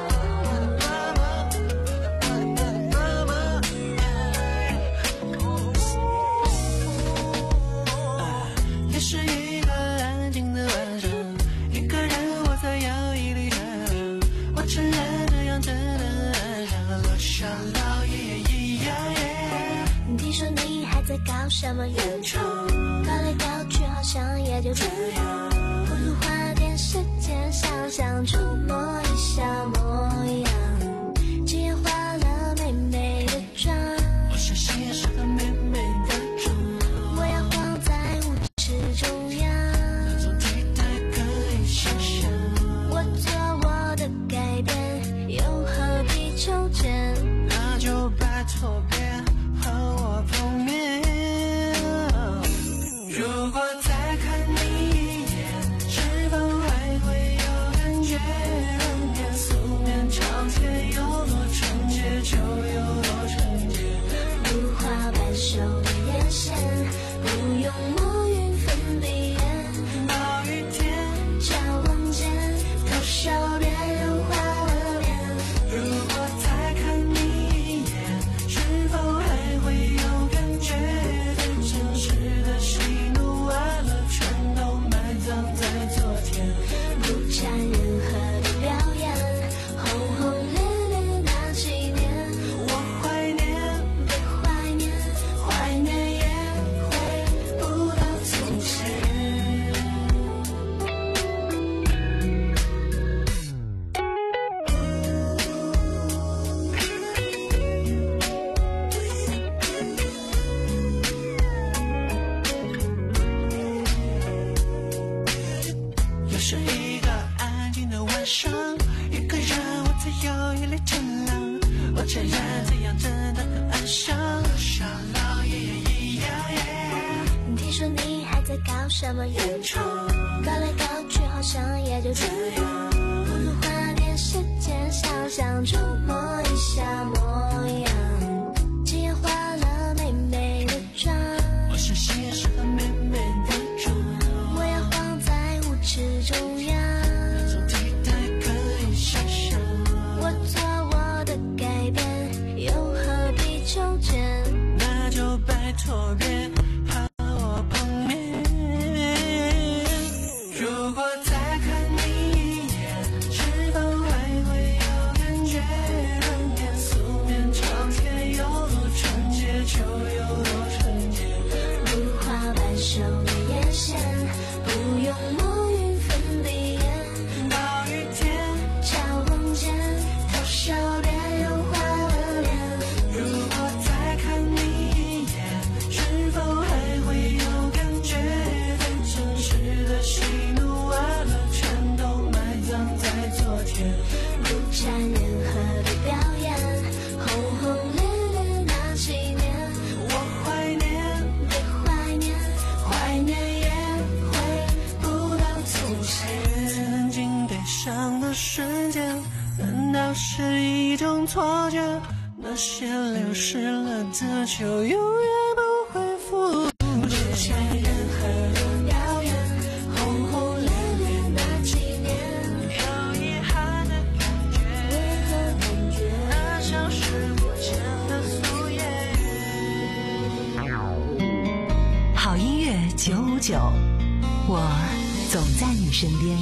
也是一个安静的晚上，一个人我在摇椅里站，我承认这样真的很像我想到耶耶耶。 听说你还在搞什么原创，搞来搞去好像也就这样，不如花点时间想想出模一下模样。既然化了美美的妆， 我相信也是个美美的妆， 我要晃在舞池中央， 那种体态可以想象。 我做我的改变，又何必纠结？ 那就拜托别和我碰面。如果再看你一眼，是否还会有感觉？人面素面朝天，有多纯洁就有多纯洁。 如花般手的眼线，不用抹匀粉搞什么演出，搞来搞去好像也就这样，不如花点时间想想触摸一下模样，今夜化了美美的妆， 我是写适合美美的妆， 我要晃在舞池中央， 做替代可以想象， 我做我的改变，又何必纠结， 那就拜托别和我碰面。如果再看你一眼，是否还会有感觉？很甜，素面朝天，有多纯洁就有多纯洁。 如花般秀美眼线，不用抹匀粉底液， 到雨天， 交红间，偷笑脸又花了脸。 如果再看你一眼，是否还会有感觉？最真实的喜怒哀乐全都埋葬在昨天。 不沾任何的表演，轰轰烈烈那几年， 我怀念， 别怀念，怀念也回不到从前。 曾经悲伤的瞬间，难道是一种错觉？那些流失了的就永远不会复不沾任何的表演，轰轰烈烈那几年， 有遗憾的感觉， 为何感觉那像是不见的夙夜。 好音乐九五九，我总在你身边。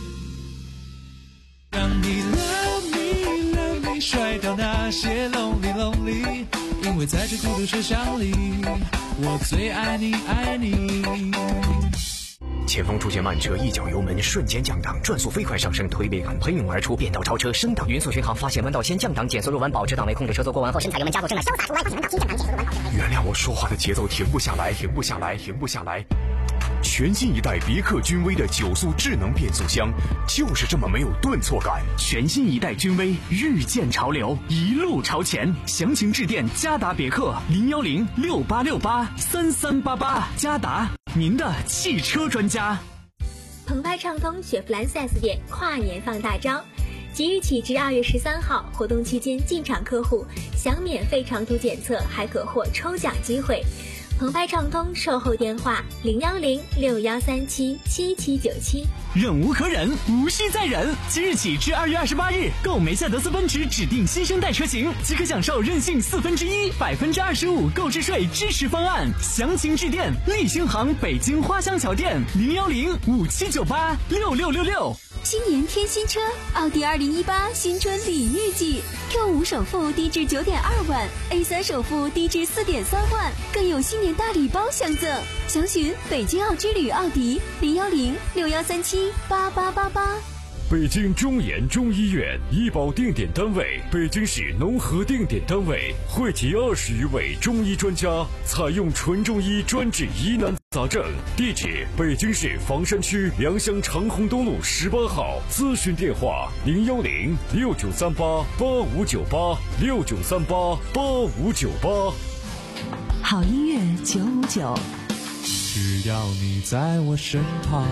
让你 love me love me 甩掉那些 lonely lonely， 因为在这孤独车厢里，我最爱你爱你。 前方出现慢车，一脚油门瞬间降档，转速飞快上升，推背感喷涌而出，变道超车升档，匀速巡航，发现弯道先降档，减速入弯，保持档位，控制车速过弯后，身踩油门加速，正在潇洒出弯，发现弯道先降档，减速入弯，保持档位。原谅我说话的节奏停不下来，停不下来，停不下来。全新一代别克君威的九速智能变速箱，就是这么没有顿挫感。 全新一代君威，遇见潮流，一路朝前。详情致电嘉达别克零幺零六八六八三三八八。嘉达，您的汽车专家。 澎湃畅通雪佛兰 四 S 店跨年放大招，即日起至二月十三号，活动期间进场客户享免费长途检测，还可获抽奖机会。澎湃畅通售后电话零幺零六幺三七七七九七。 忍无可忍，无需再忍。即日起至二月二十八日，购梅赛德斯奔驰指定新生代车型，即可享受任性四分之一、百分之二十五购置税支持方案。详情致电立新行北京花乡桥店零幺零五七九八六六六六。 新年添新车，奥迪二零一八新春礼遇季 ，Q 五首付低至九点二万 ，A 三首付低至四点三万，更有新年大礼包相赠。详询北京奥之旅奥迪零幺零六幺三七八八八八。 北京中研中医院医保定点单位，北京市农合定点单位，汇集二十余位中医专家，采用纯中医专治疑难杂症。地址：北京市房山区良乡长虹东路十八号。咨询电话：零幺零六九三八八五九八六九三八八五九八。 好音乐九五九， 只要你在我身旁。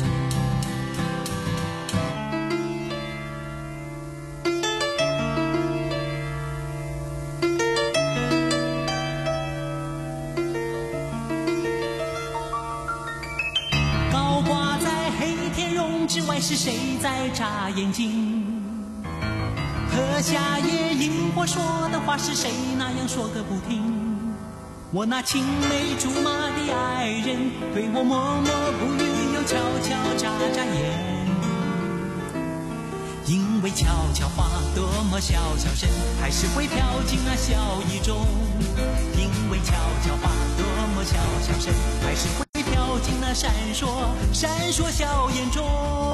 之外是谁在眨眼睛？和夏夜萤火说的话是谁那样说个不停？我那青梅竹马的爱人对我默默不语，又悄悄眨眨眼。因为悄悄话多么小小声，还是会飘进那笑意中。因为悄悄话多么小小声，还是会飘进那闪烁闪烁笑颜中。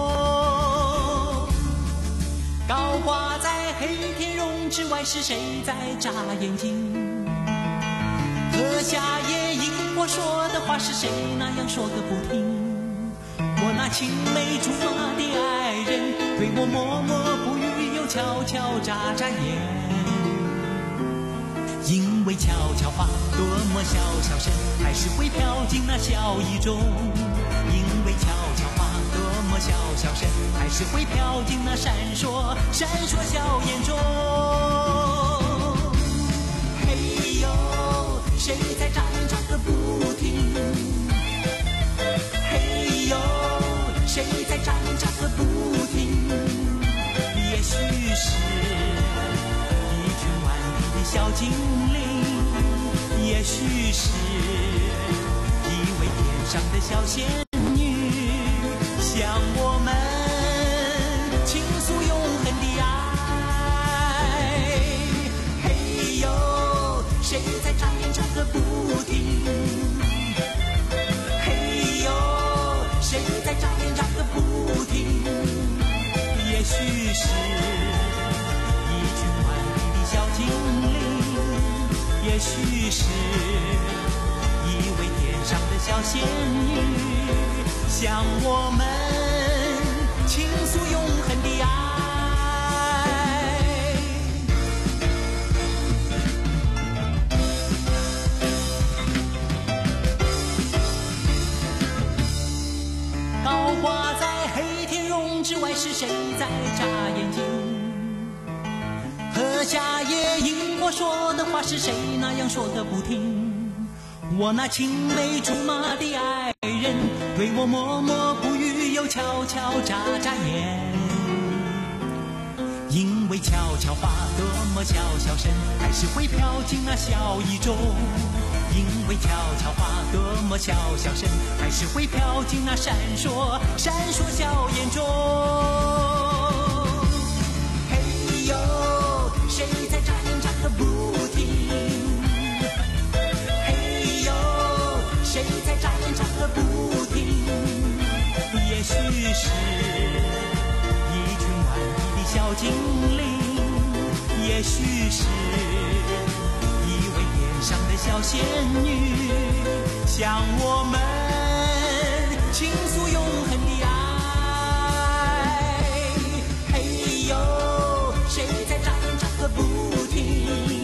高挂在黑天绒之外是谁在眨眼睛？和夏夜萤火说的话是谁那样说个不停？我那青梅竹马的爱人对我默默不语，又悄悄眨眨眼。 因为悄悄话多么小小声，还是会飘进那笑意中。因为悄悄话多么小小声，还是会飘进那闪烁闪烁笑颜中。嘿呦，谁在眨眼眨个不停？嘿呦，谁在眨眼眨个不停？也许是一群顽皮的小精灵，也许是一位天上的小仙女，向我们倾诉永恒的爱。嘿呦，谁在眨眼眨个不停？嘿呦，谁在眨眼眨个不停？也许是一群顽皮的小精灵，也许是一位天上的小仙女，向我们倾诉永恒的爱。高挂在黑天绒之外，是谁在眨眼睛？和夏夜萤火说的话，是谁那样说个不停？我那青梅竹马的爱人，对我默默不语，又悄悄眨眨眼。因为悄悄话多么小小声，还是会飘进那笑意中。因为悄悄话多么小小声，还是会飘进那闪烁闪烁笑颜中。嘿呦，谁在眨眼眨个不停？嘿呦，谁在眨眼眨个不停？也许是一群顽皮的小精灵，也许是一位天上的小仙女，向我们倾诉永恒的爱。嘿呦，谁在眨眼眨个不停？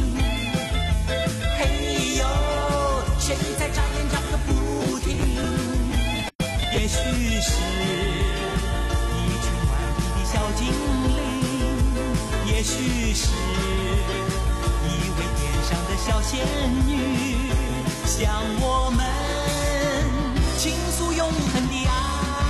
嘿呦，谁在眨眼眨个不停？也许是一群顽皮的小精灵，也许是一位天上的小仙女，向我们倾诉永恒的爱。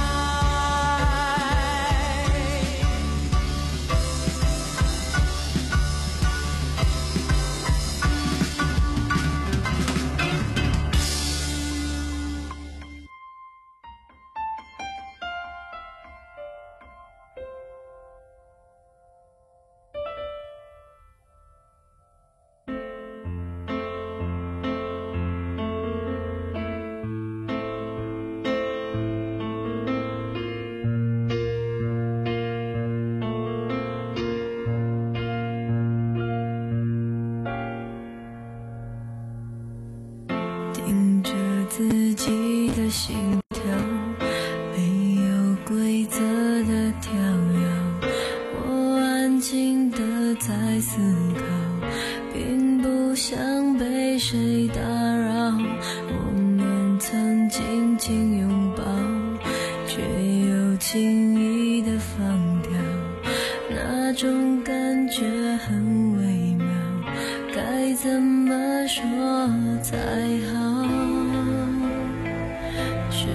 听着自己的心跳，没有规则的跳跃，我安静的在思考，并不想被谁打扰。我们曾紧紧拥抱，却又轻易的放掉，那种感觉很微妙，该怎么说才好？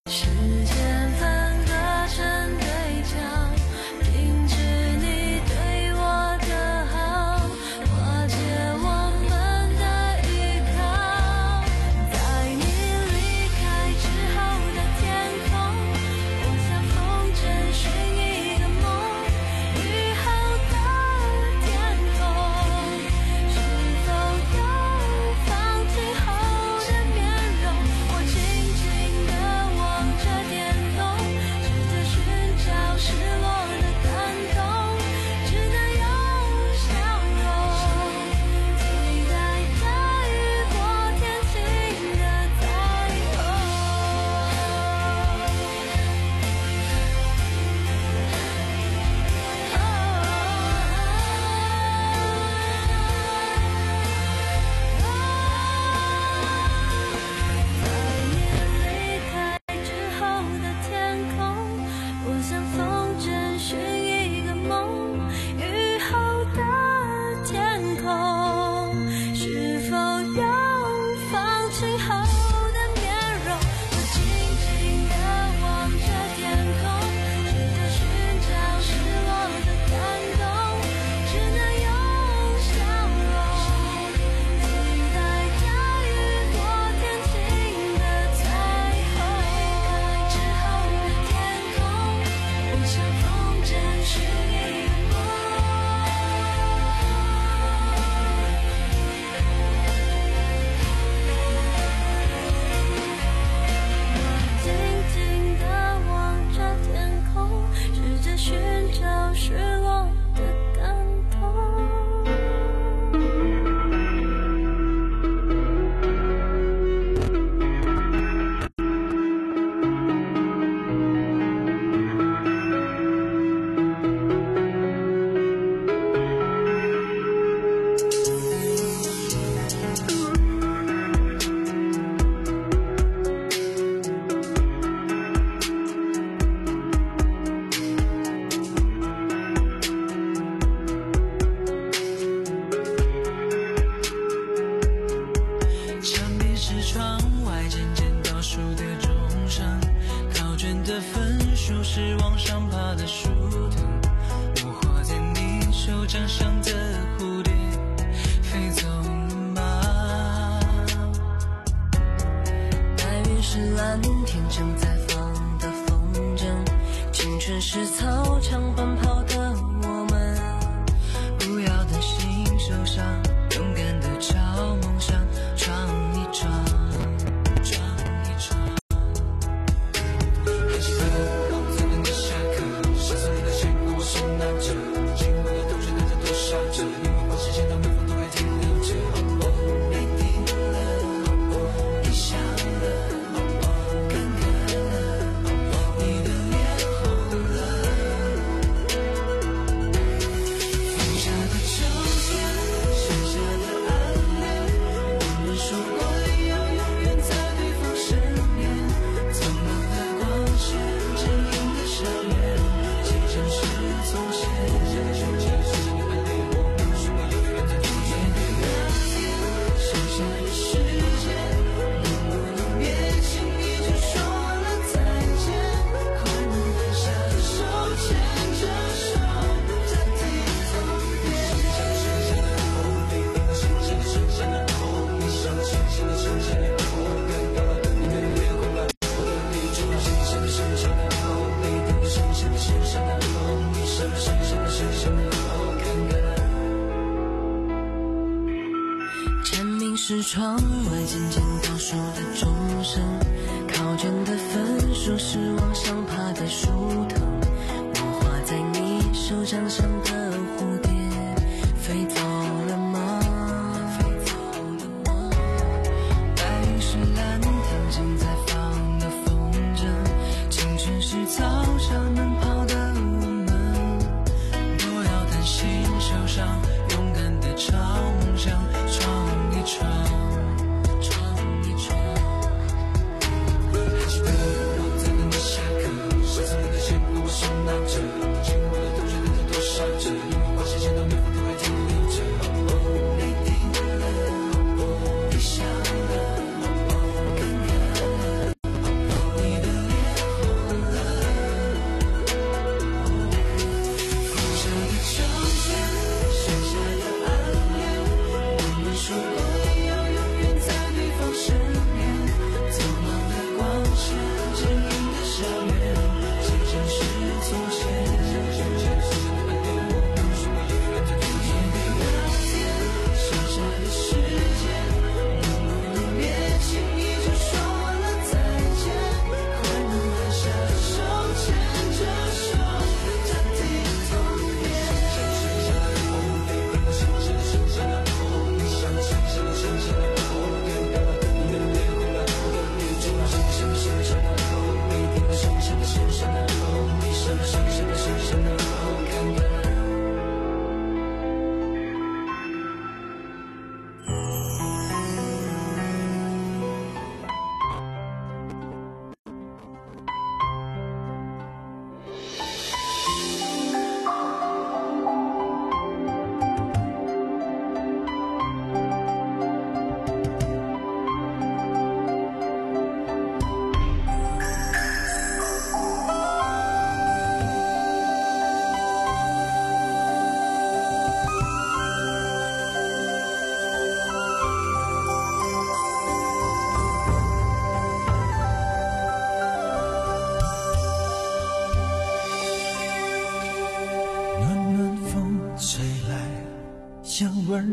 是窗外渐渐倒数的钟声，考卷的分数是往上爬的树藤，我画在你手掌上的蝴蝶飞走了吗？白云是蓝天正在放的风筝，青春是操场能跑的我们，不要担心受伤，勇敢的朝梦想闯一闯。闯一闯，还记得我在等你下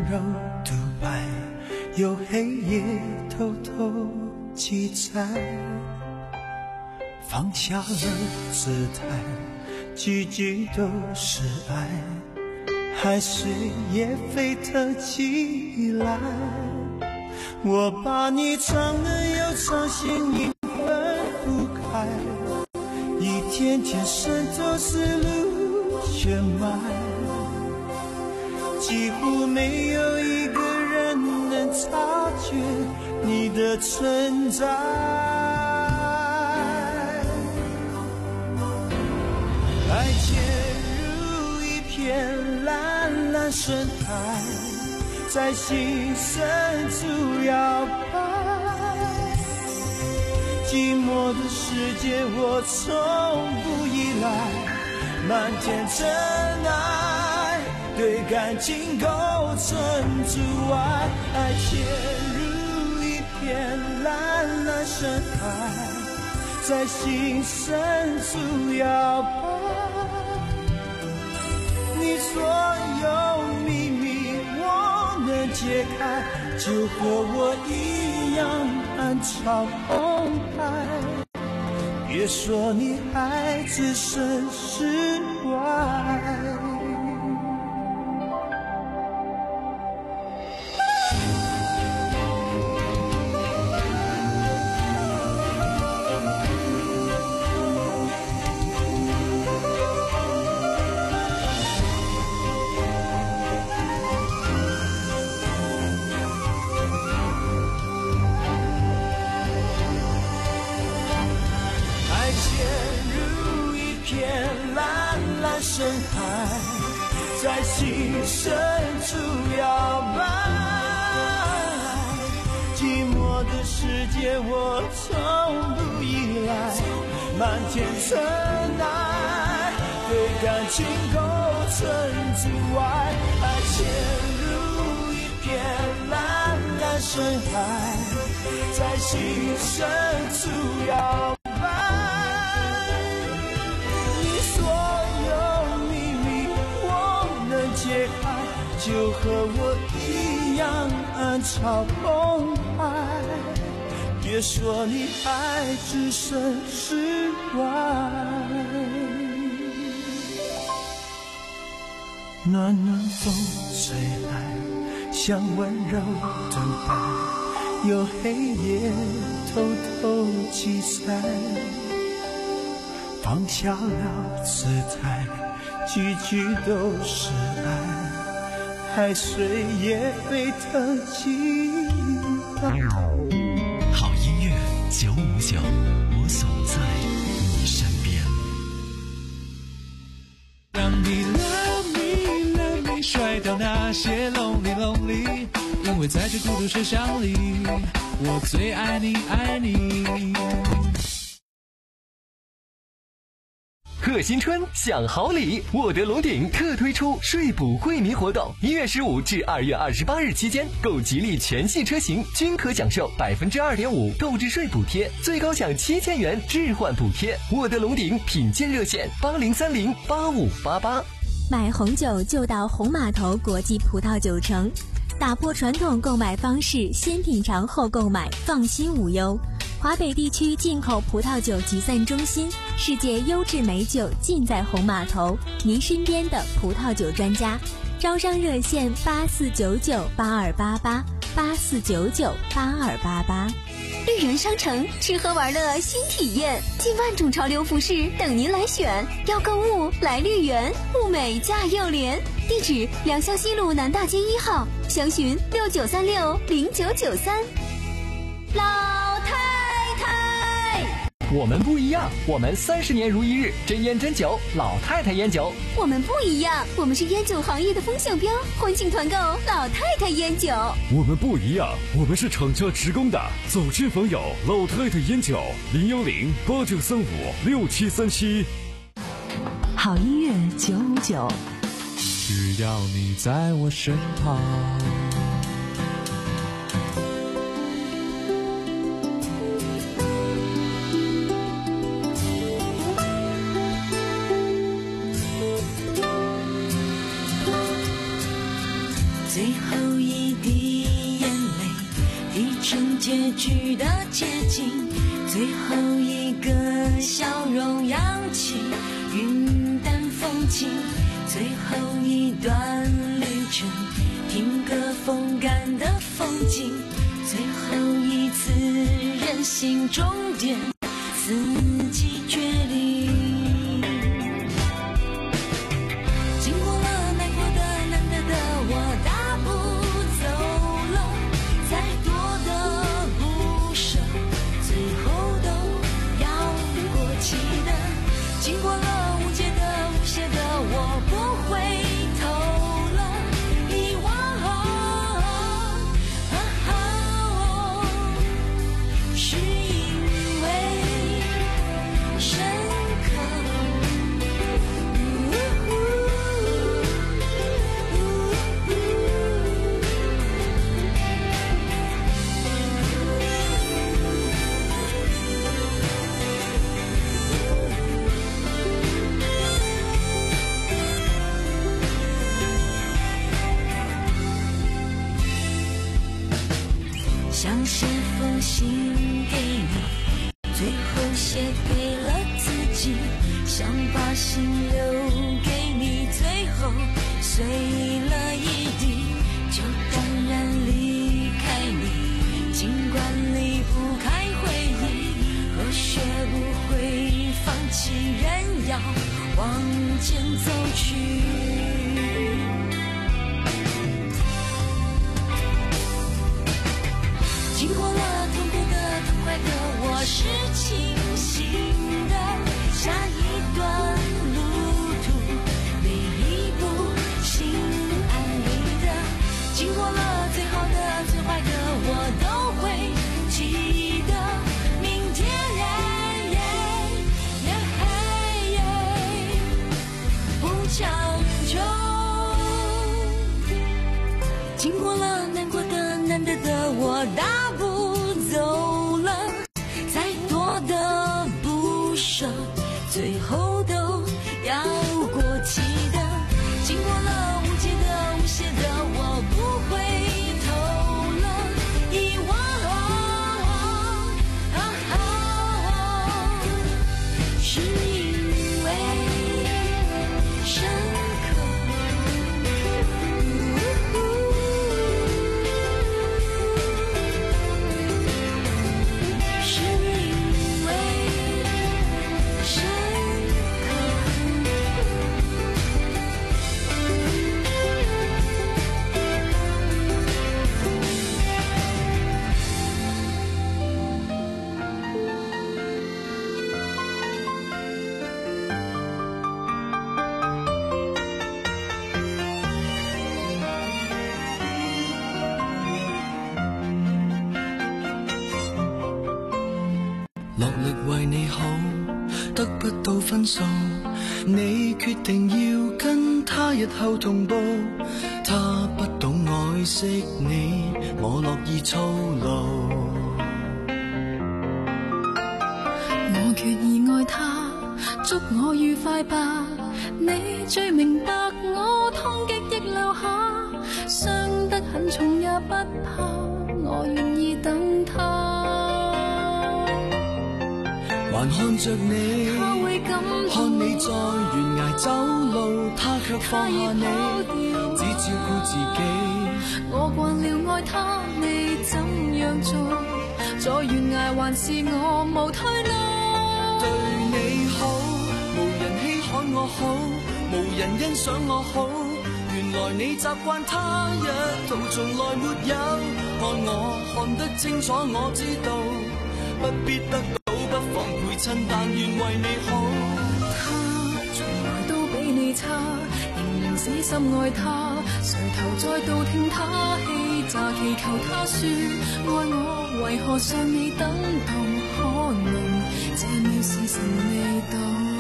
柔独白，有黑夜偷偷记载，放下了姿态，句句都是爱，海水也沸腾起来。我把你唱得又唱，心里分不开，一天天渗透思路血脉，几乎没有一个人能察觉你的存在。爱潜入一片蓝蓝深海，在心深处摇摆，寂寞的世界我从不依赖，漫天尘埃对感情构成阻碍。爱潜入一片蓝蓝深海，在心深处摇摆，你所有秘密我能解开，就和我一样暗潮澎湃。别说你还置身事外，深海在心深处摇摆，寂寞的世界我从不依赖，漫天尘埃对感情构成阻碍。爱潜入一片蓝蓝深海，在心深处摇摆，解开，就和我一样暗潮澎湃。别说你还置身事外，暖暖风吹来，像温柔的爱，有黑夜偷偷记载，放下了姿态，句句都是爱，海水也沸腾起来。 好音乐九五九，我总在你身边。 让你 love me love me 甩掉那些 lonely lonely， 因为在这孤独车厢里，我最爱你爱你。 贺新春享好礼，沃德龙鼎特推出税补惠民活动，一月十五至二月二十八日期间，购吉利全系车型均可享受百分之二点五购置税补贴，最高享七千元置换补贴。沃德龙鼎品鉴热线八零三零八五八八。 买红酒就到红码头国际葡萄酒城，打破传统购买方式，先品尝后购买，放心无忧。华北地区进口葡萄酒集散中心，世界优质美酒尽在红码头，您身边的葡萄酒专家。招商热线八四九九八二八八八四九九八二八八。 绿源商城吃喝玩乐新体验，近万种潮流服饰等您来选。要购物来绿源，物美价又廉。地址：良乡西路南大街一号，详询六九三六零九九三。老太太， 我们不一样，我们三十年如一日，真烟真酒，老太太烟酒。 我们不一样，我们是烟酒行业的风向标，欢庆团购老太太烟酒。 我们不一样，我们是厂家直供的，走亲访友老太太烟酒，零幺零八九三五六七三七。 好音乐九五九， 只要你在我身旁。 最后接近，最后一个笑容扬起，云淡风轻，最后一段旅程，听歌风感的风景，最后一次人生终点，四季决定。经过了难过的难得的，我大步走了，再多的不舍，最后都要过期的。经过了无解的无邪的，我不回头了，遗忘。是因为深刻。像是封信给你，最后写给了自己，想把心留给你，最后碎了一地，就淡然离开你。尽管离不开回忆，和学不会放弃，人要往前走去。经过了痛苦的痛快的，我是清醒的，下一段路途每一步心安理得，经过了最好的最坏的，我都会记得。明天不强求，经过了难过的难得的，我大步走了，再多的不舍，最后都要过期的。经过了无解的无邪的，我不回头了，遗忘。是因为深刻。是因为深落力為你好，得不到分數，你決定要跟他日後同步，他不懂愛惜你，我樂意操勞。 我決意愛他，祝我愉快吧，你最明白我痛極亦留下，傷得很重也不怕，我願意等他。 還看着你，看你在懸崖走路，他卻放下你，只照顧自己。 我慣了愛他，你怎樣做？在懸崖還是我無退路。 對你好，無人稀罕我好，無人欣賞我好。原來你習慣他一套，從來沒有看我看得清楚，我知道不必得到。不妨陪襯，但願為你好。 他從來都比你差，仍然死心愛他，垂頭再度聽他氣詐，祈求他說愛我，為何尚未等到？可能這秒時辰未到。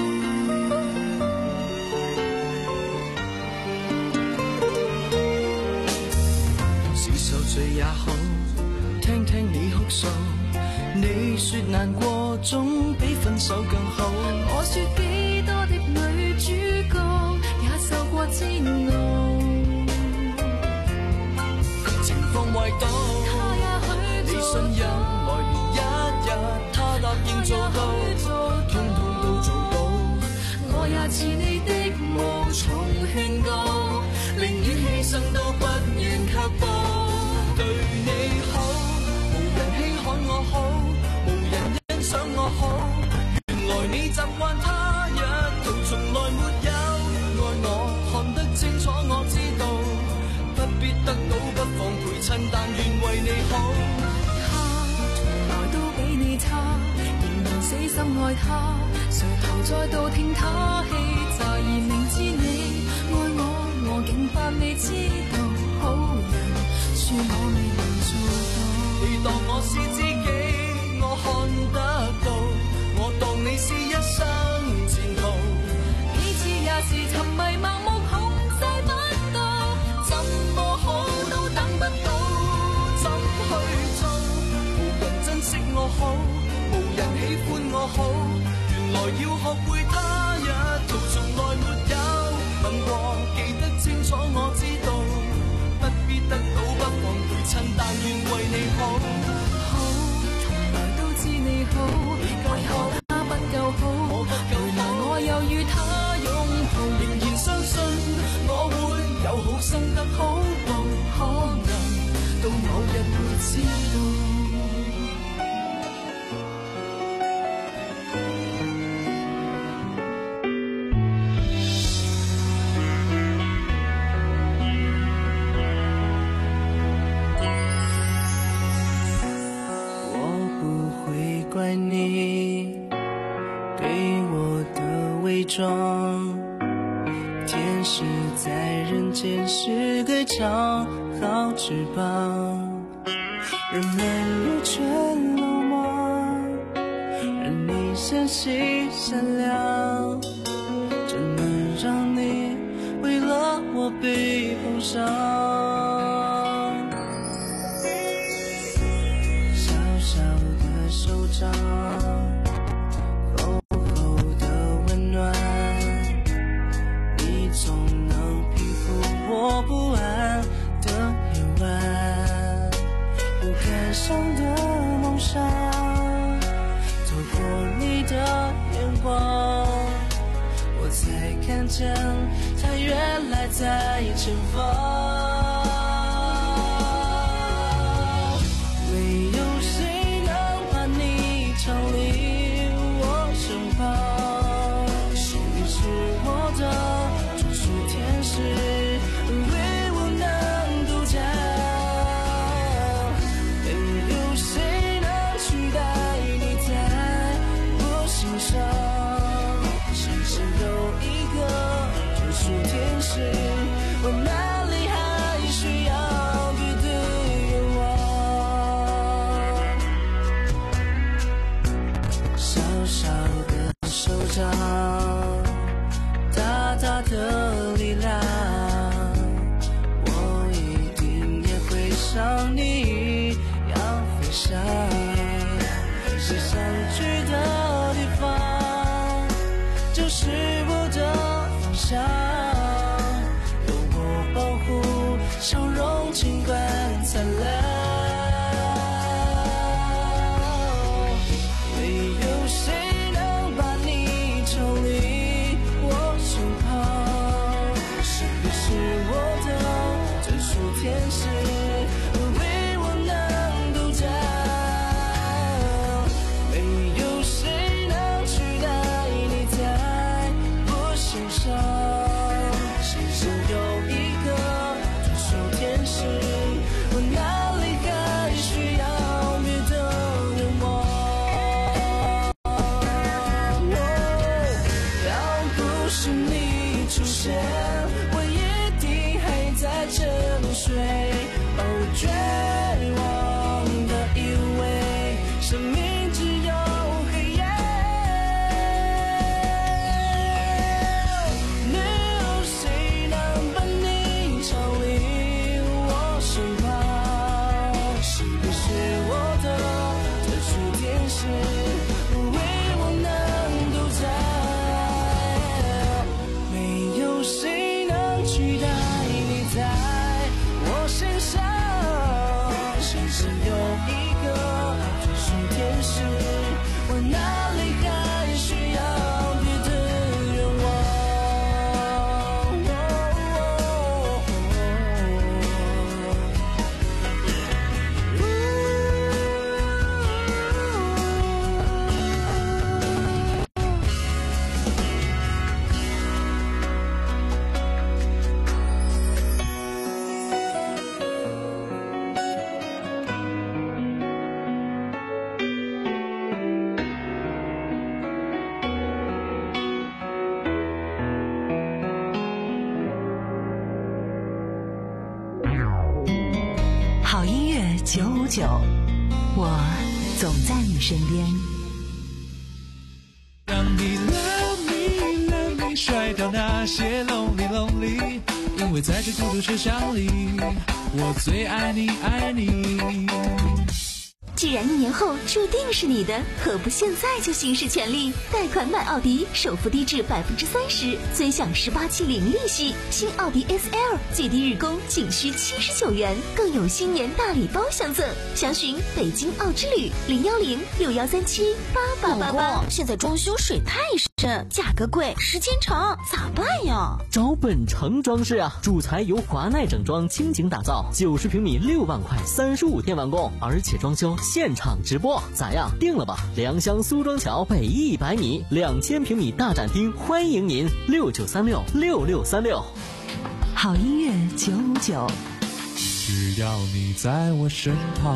是受罪也好，聽聽你哭訴。你說難過總比分手更好， 我說幾多的女主角也受過煎熬， 情況壞到，你信任來年一生都不願刻薄。對你好，無人稀罕我好，無人欣賞我好。原來你習慣他一套，從來沒有愛我，看得清楚我知道，不必得到不妨陪襯，但願為你好。 他從來都比你差，仍然死心愛他，誰頭再度聽他氣詐，而明知你愛我，我竟不未知道，好人恕我未能做到。 你當我是知己，我看得到，我當你是一生前途。 彼此也是沉迷盲目控制不到，怎麼好都等不到， 怎去做？無人珍惜我好，無人喜歡我好，原來要學會他一套，從來沒有問過，記得清楚我知道，不必得到不妨陪襯，但願為你好。 好，從來都知你好，為何他不夠好？ 我不夠好， 我又與他擁抱， 仍然相信我會有好生得好報，可能到某日會知道。 怪你对我的伪装，天使在人间是个长好翅膀，人们如春落寞，任你纤细善良，怎能让你为了我被碰伤？手掌厚厚的温暖，你总能平复我不安的夜晚。不敢想的梦想，透过你的眼光，我才看见它原来在前方。常离我身旁，是你是我的专属天使，唯我能独家，没有谁能取代你在我心上，身上有一个专属天使，我哪里还需要别的愿望？小小的手掌，大大的力量，我一定也会像你一样飞翔。是相聚的地方，就是我的方向。有我保护，笑容尽管灿烂。天使唯我能独家，没有谁能取代你在我身上，身上有一个专属天使，我哪里还需要别的愿望？要不是你出现，我一定还在沉睡，哦，绝望的以为生命只有黑夜。没有谁能把你逃离我身旁，是你是我的专属天使，唯我能独在，没有谁能取代你在我身上，身上有一个专属天使，我哪里还需要别的愿望？ 九，我总在你身边。 让你 love me love me 甩掉那些 lonely lonely， 因为在这孤独车厢里，我最爱你爱你。 既然一年后注定是你的，何不现在就行使权利？贷款买奥迪，首付低至百分之三十，尊享十八期零利息。新奥迪 S L 最低日供仅需七十九元，更有新年大礼包相赠。详询北京奥之旅零幺零六幺三七八八八八。 现在装修水太深，价格贵，时间长，咋办呀？ 找本城装饰啊，主材由华奈整装倾情打造，九十平米六万块，三十五天完工，而且装修现场直播，咋样？定了吧！良乡苏庄桥北一百米，两千平米大展厅，欢迎您！六九三六六六三六。 好音乐九五九， 只要你在我身旁。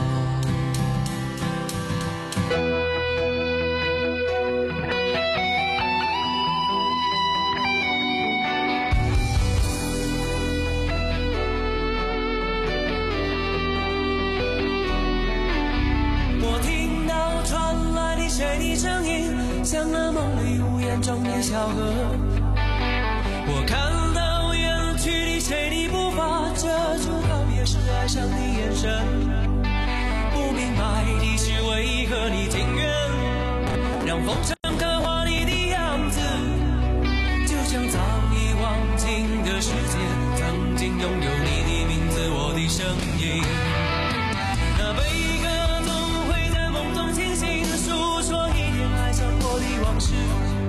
像那梦里无言中的小河，我看到远去的谁的步伐，这就告别时爱上的眼神。不明白的是为何你情愿让风尘刻画你的样子，就像早已忘情的世界曾经拥有你的名字，我的声音。那悲歌总会在梦中清醒，诉说一点爱上过的往事。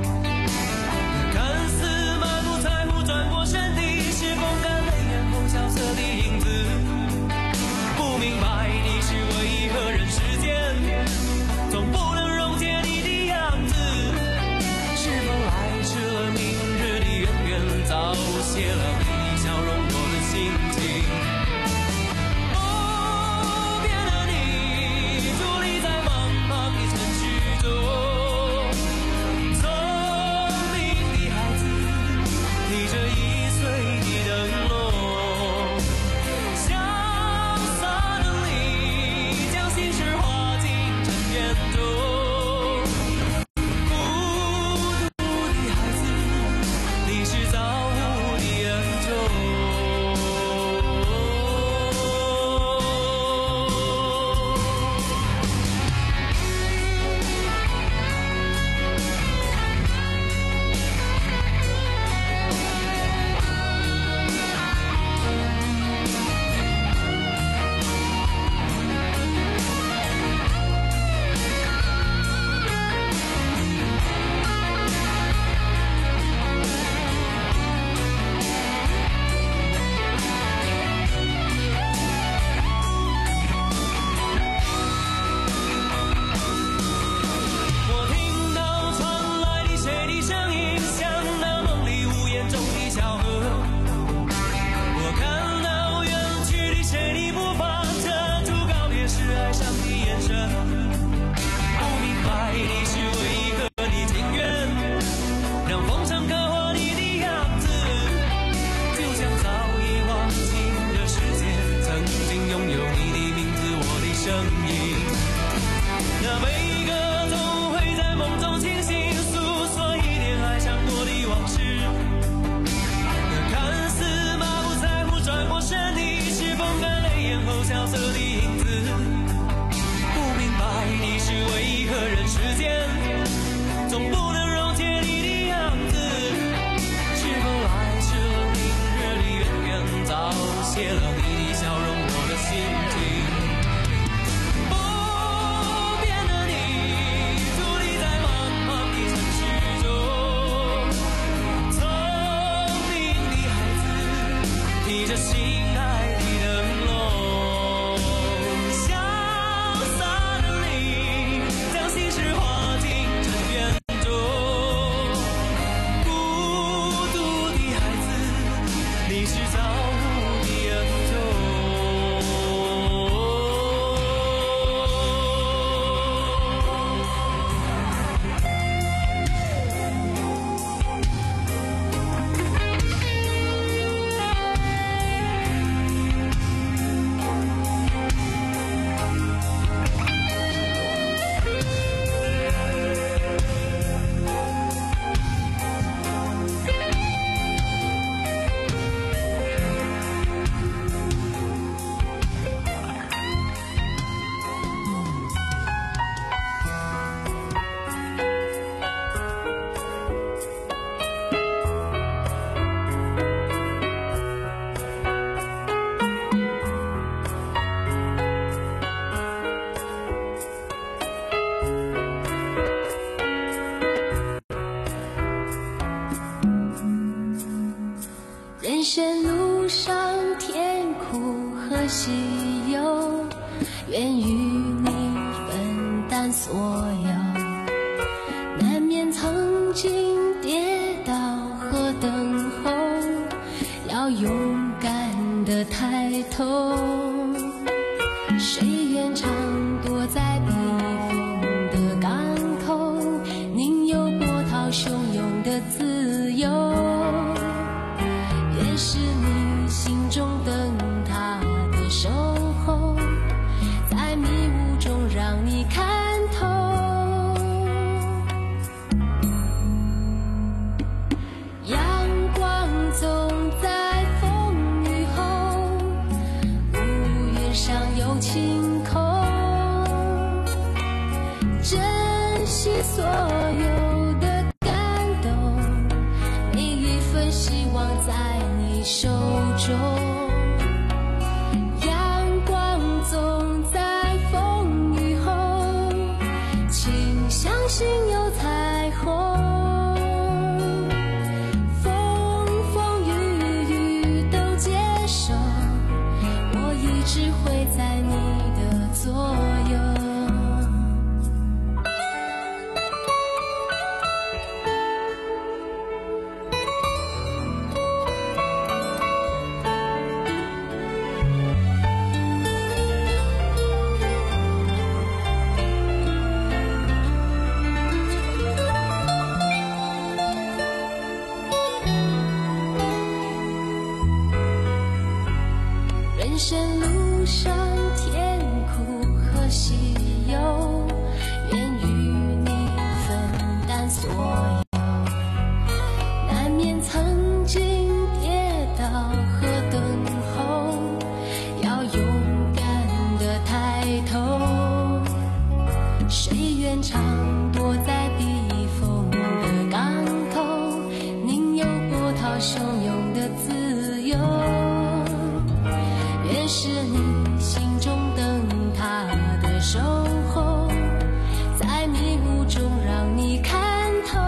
看似满不在乎转过身的是风干泪眼后萧瑟的影子，不明白的是为何人世间总不能溶解你的样子。 有，难免曾经跌倒和等候，要勇敢地抬头。谁愿常躲在避风的港口，宁有波涛汹涌的自由。也是你心中灯塔的守候，在迷雾中让你看透。阳光总在风雨后，乌云上有晴空。珍惜所有的感动，每一份希望在你手中。阳光总在风雨后，请相信有彩虹。风风雨雨都接受，我一直会在你的左右。人生路上甜苦和喜忧，愿与你分担所有。难免曾经跌倒和等候，要勇敢地抬头。谁愿常躲在避风的港口，宁有波涛汹涌的自由。越是你心中灯塔的守候，在迷雾中让你看透。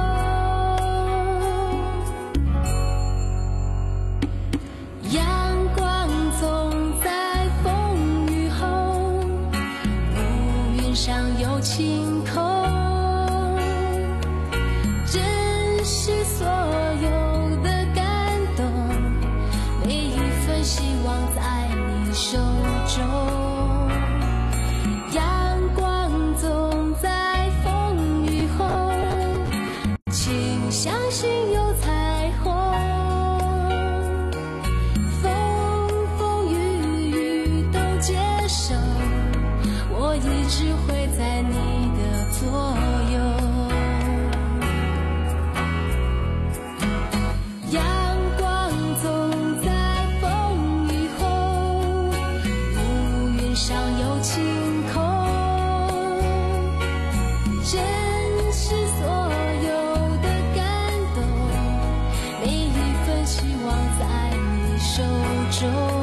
阳光总在风雨后，乌云上有晴空。珍惜所有的感动，每一份希望在手中。阳光总在风雨后，请相信有彩虹。风风雨雨都接受，我一直会在你的左右。阳光总在风雨后，上有晴空。珍惜所有的感动，每一份希望在你手中。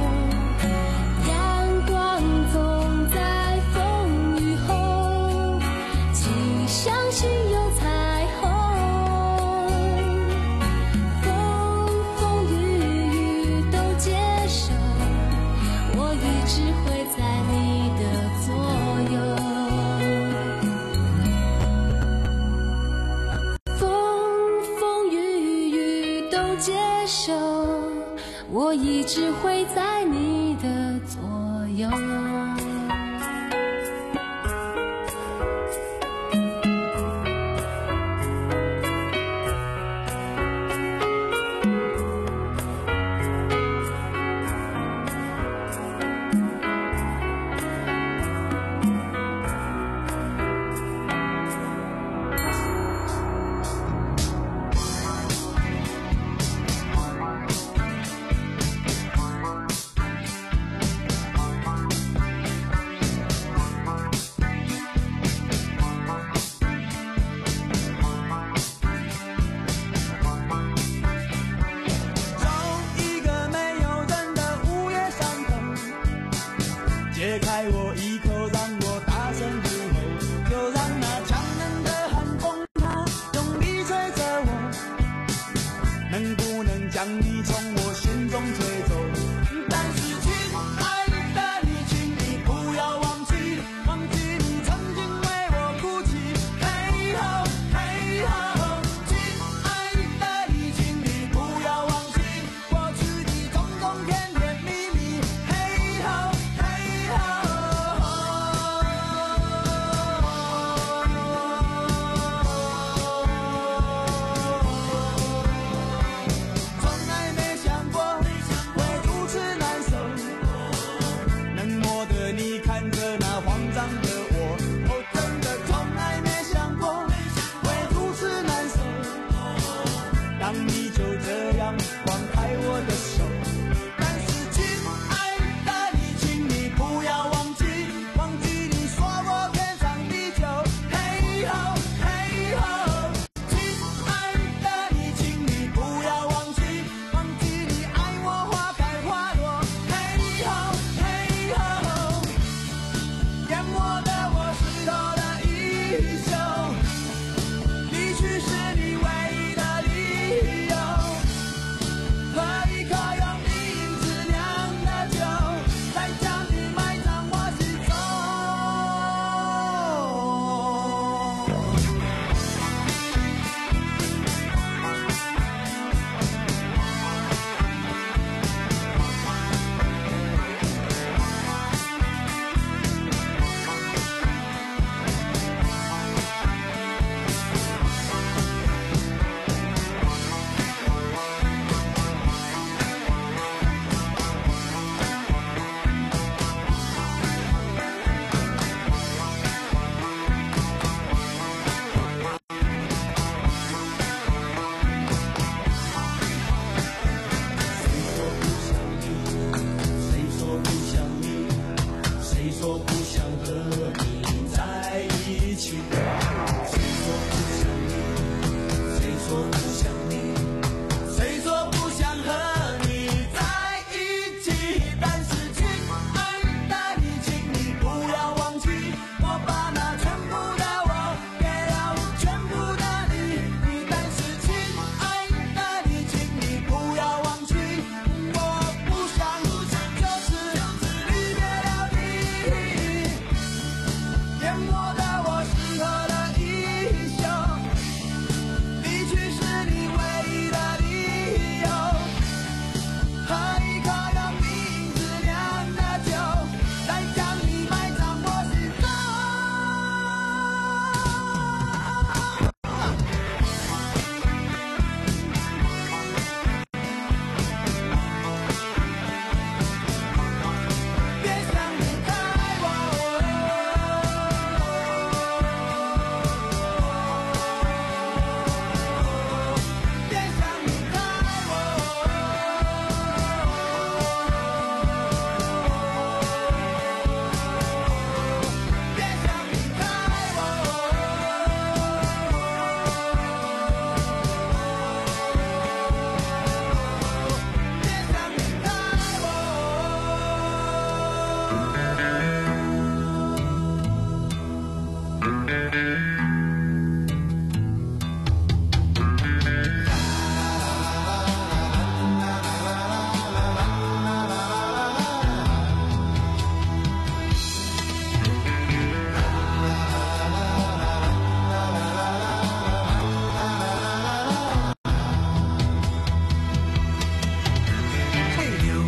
阳光总在风雨后，请相信有彩虹。风风雨雨都接受，我一直会在你的左右。风风雨雨都接受，我一直会在你的左右。 我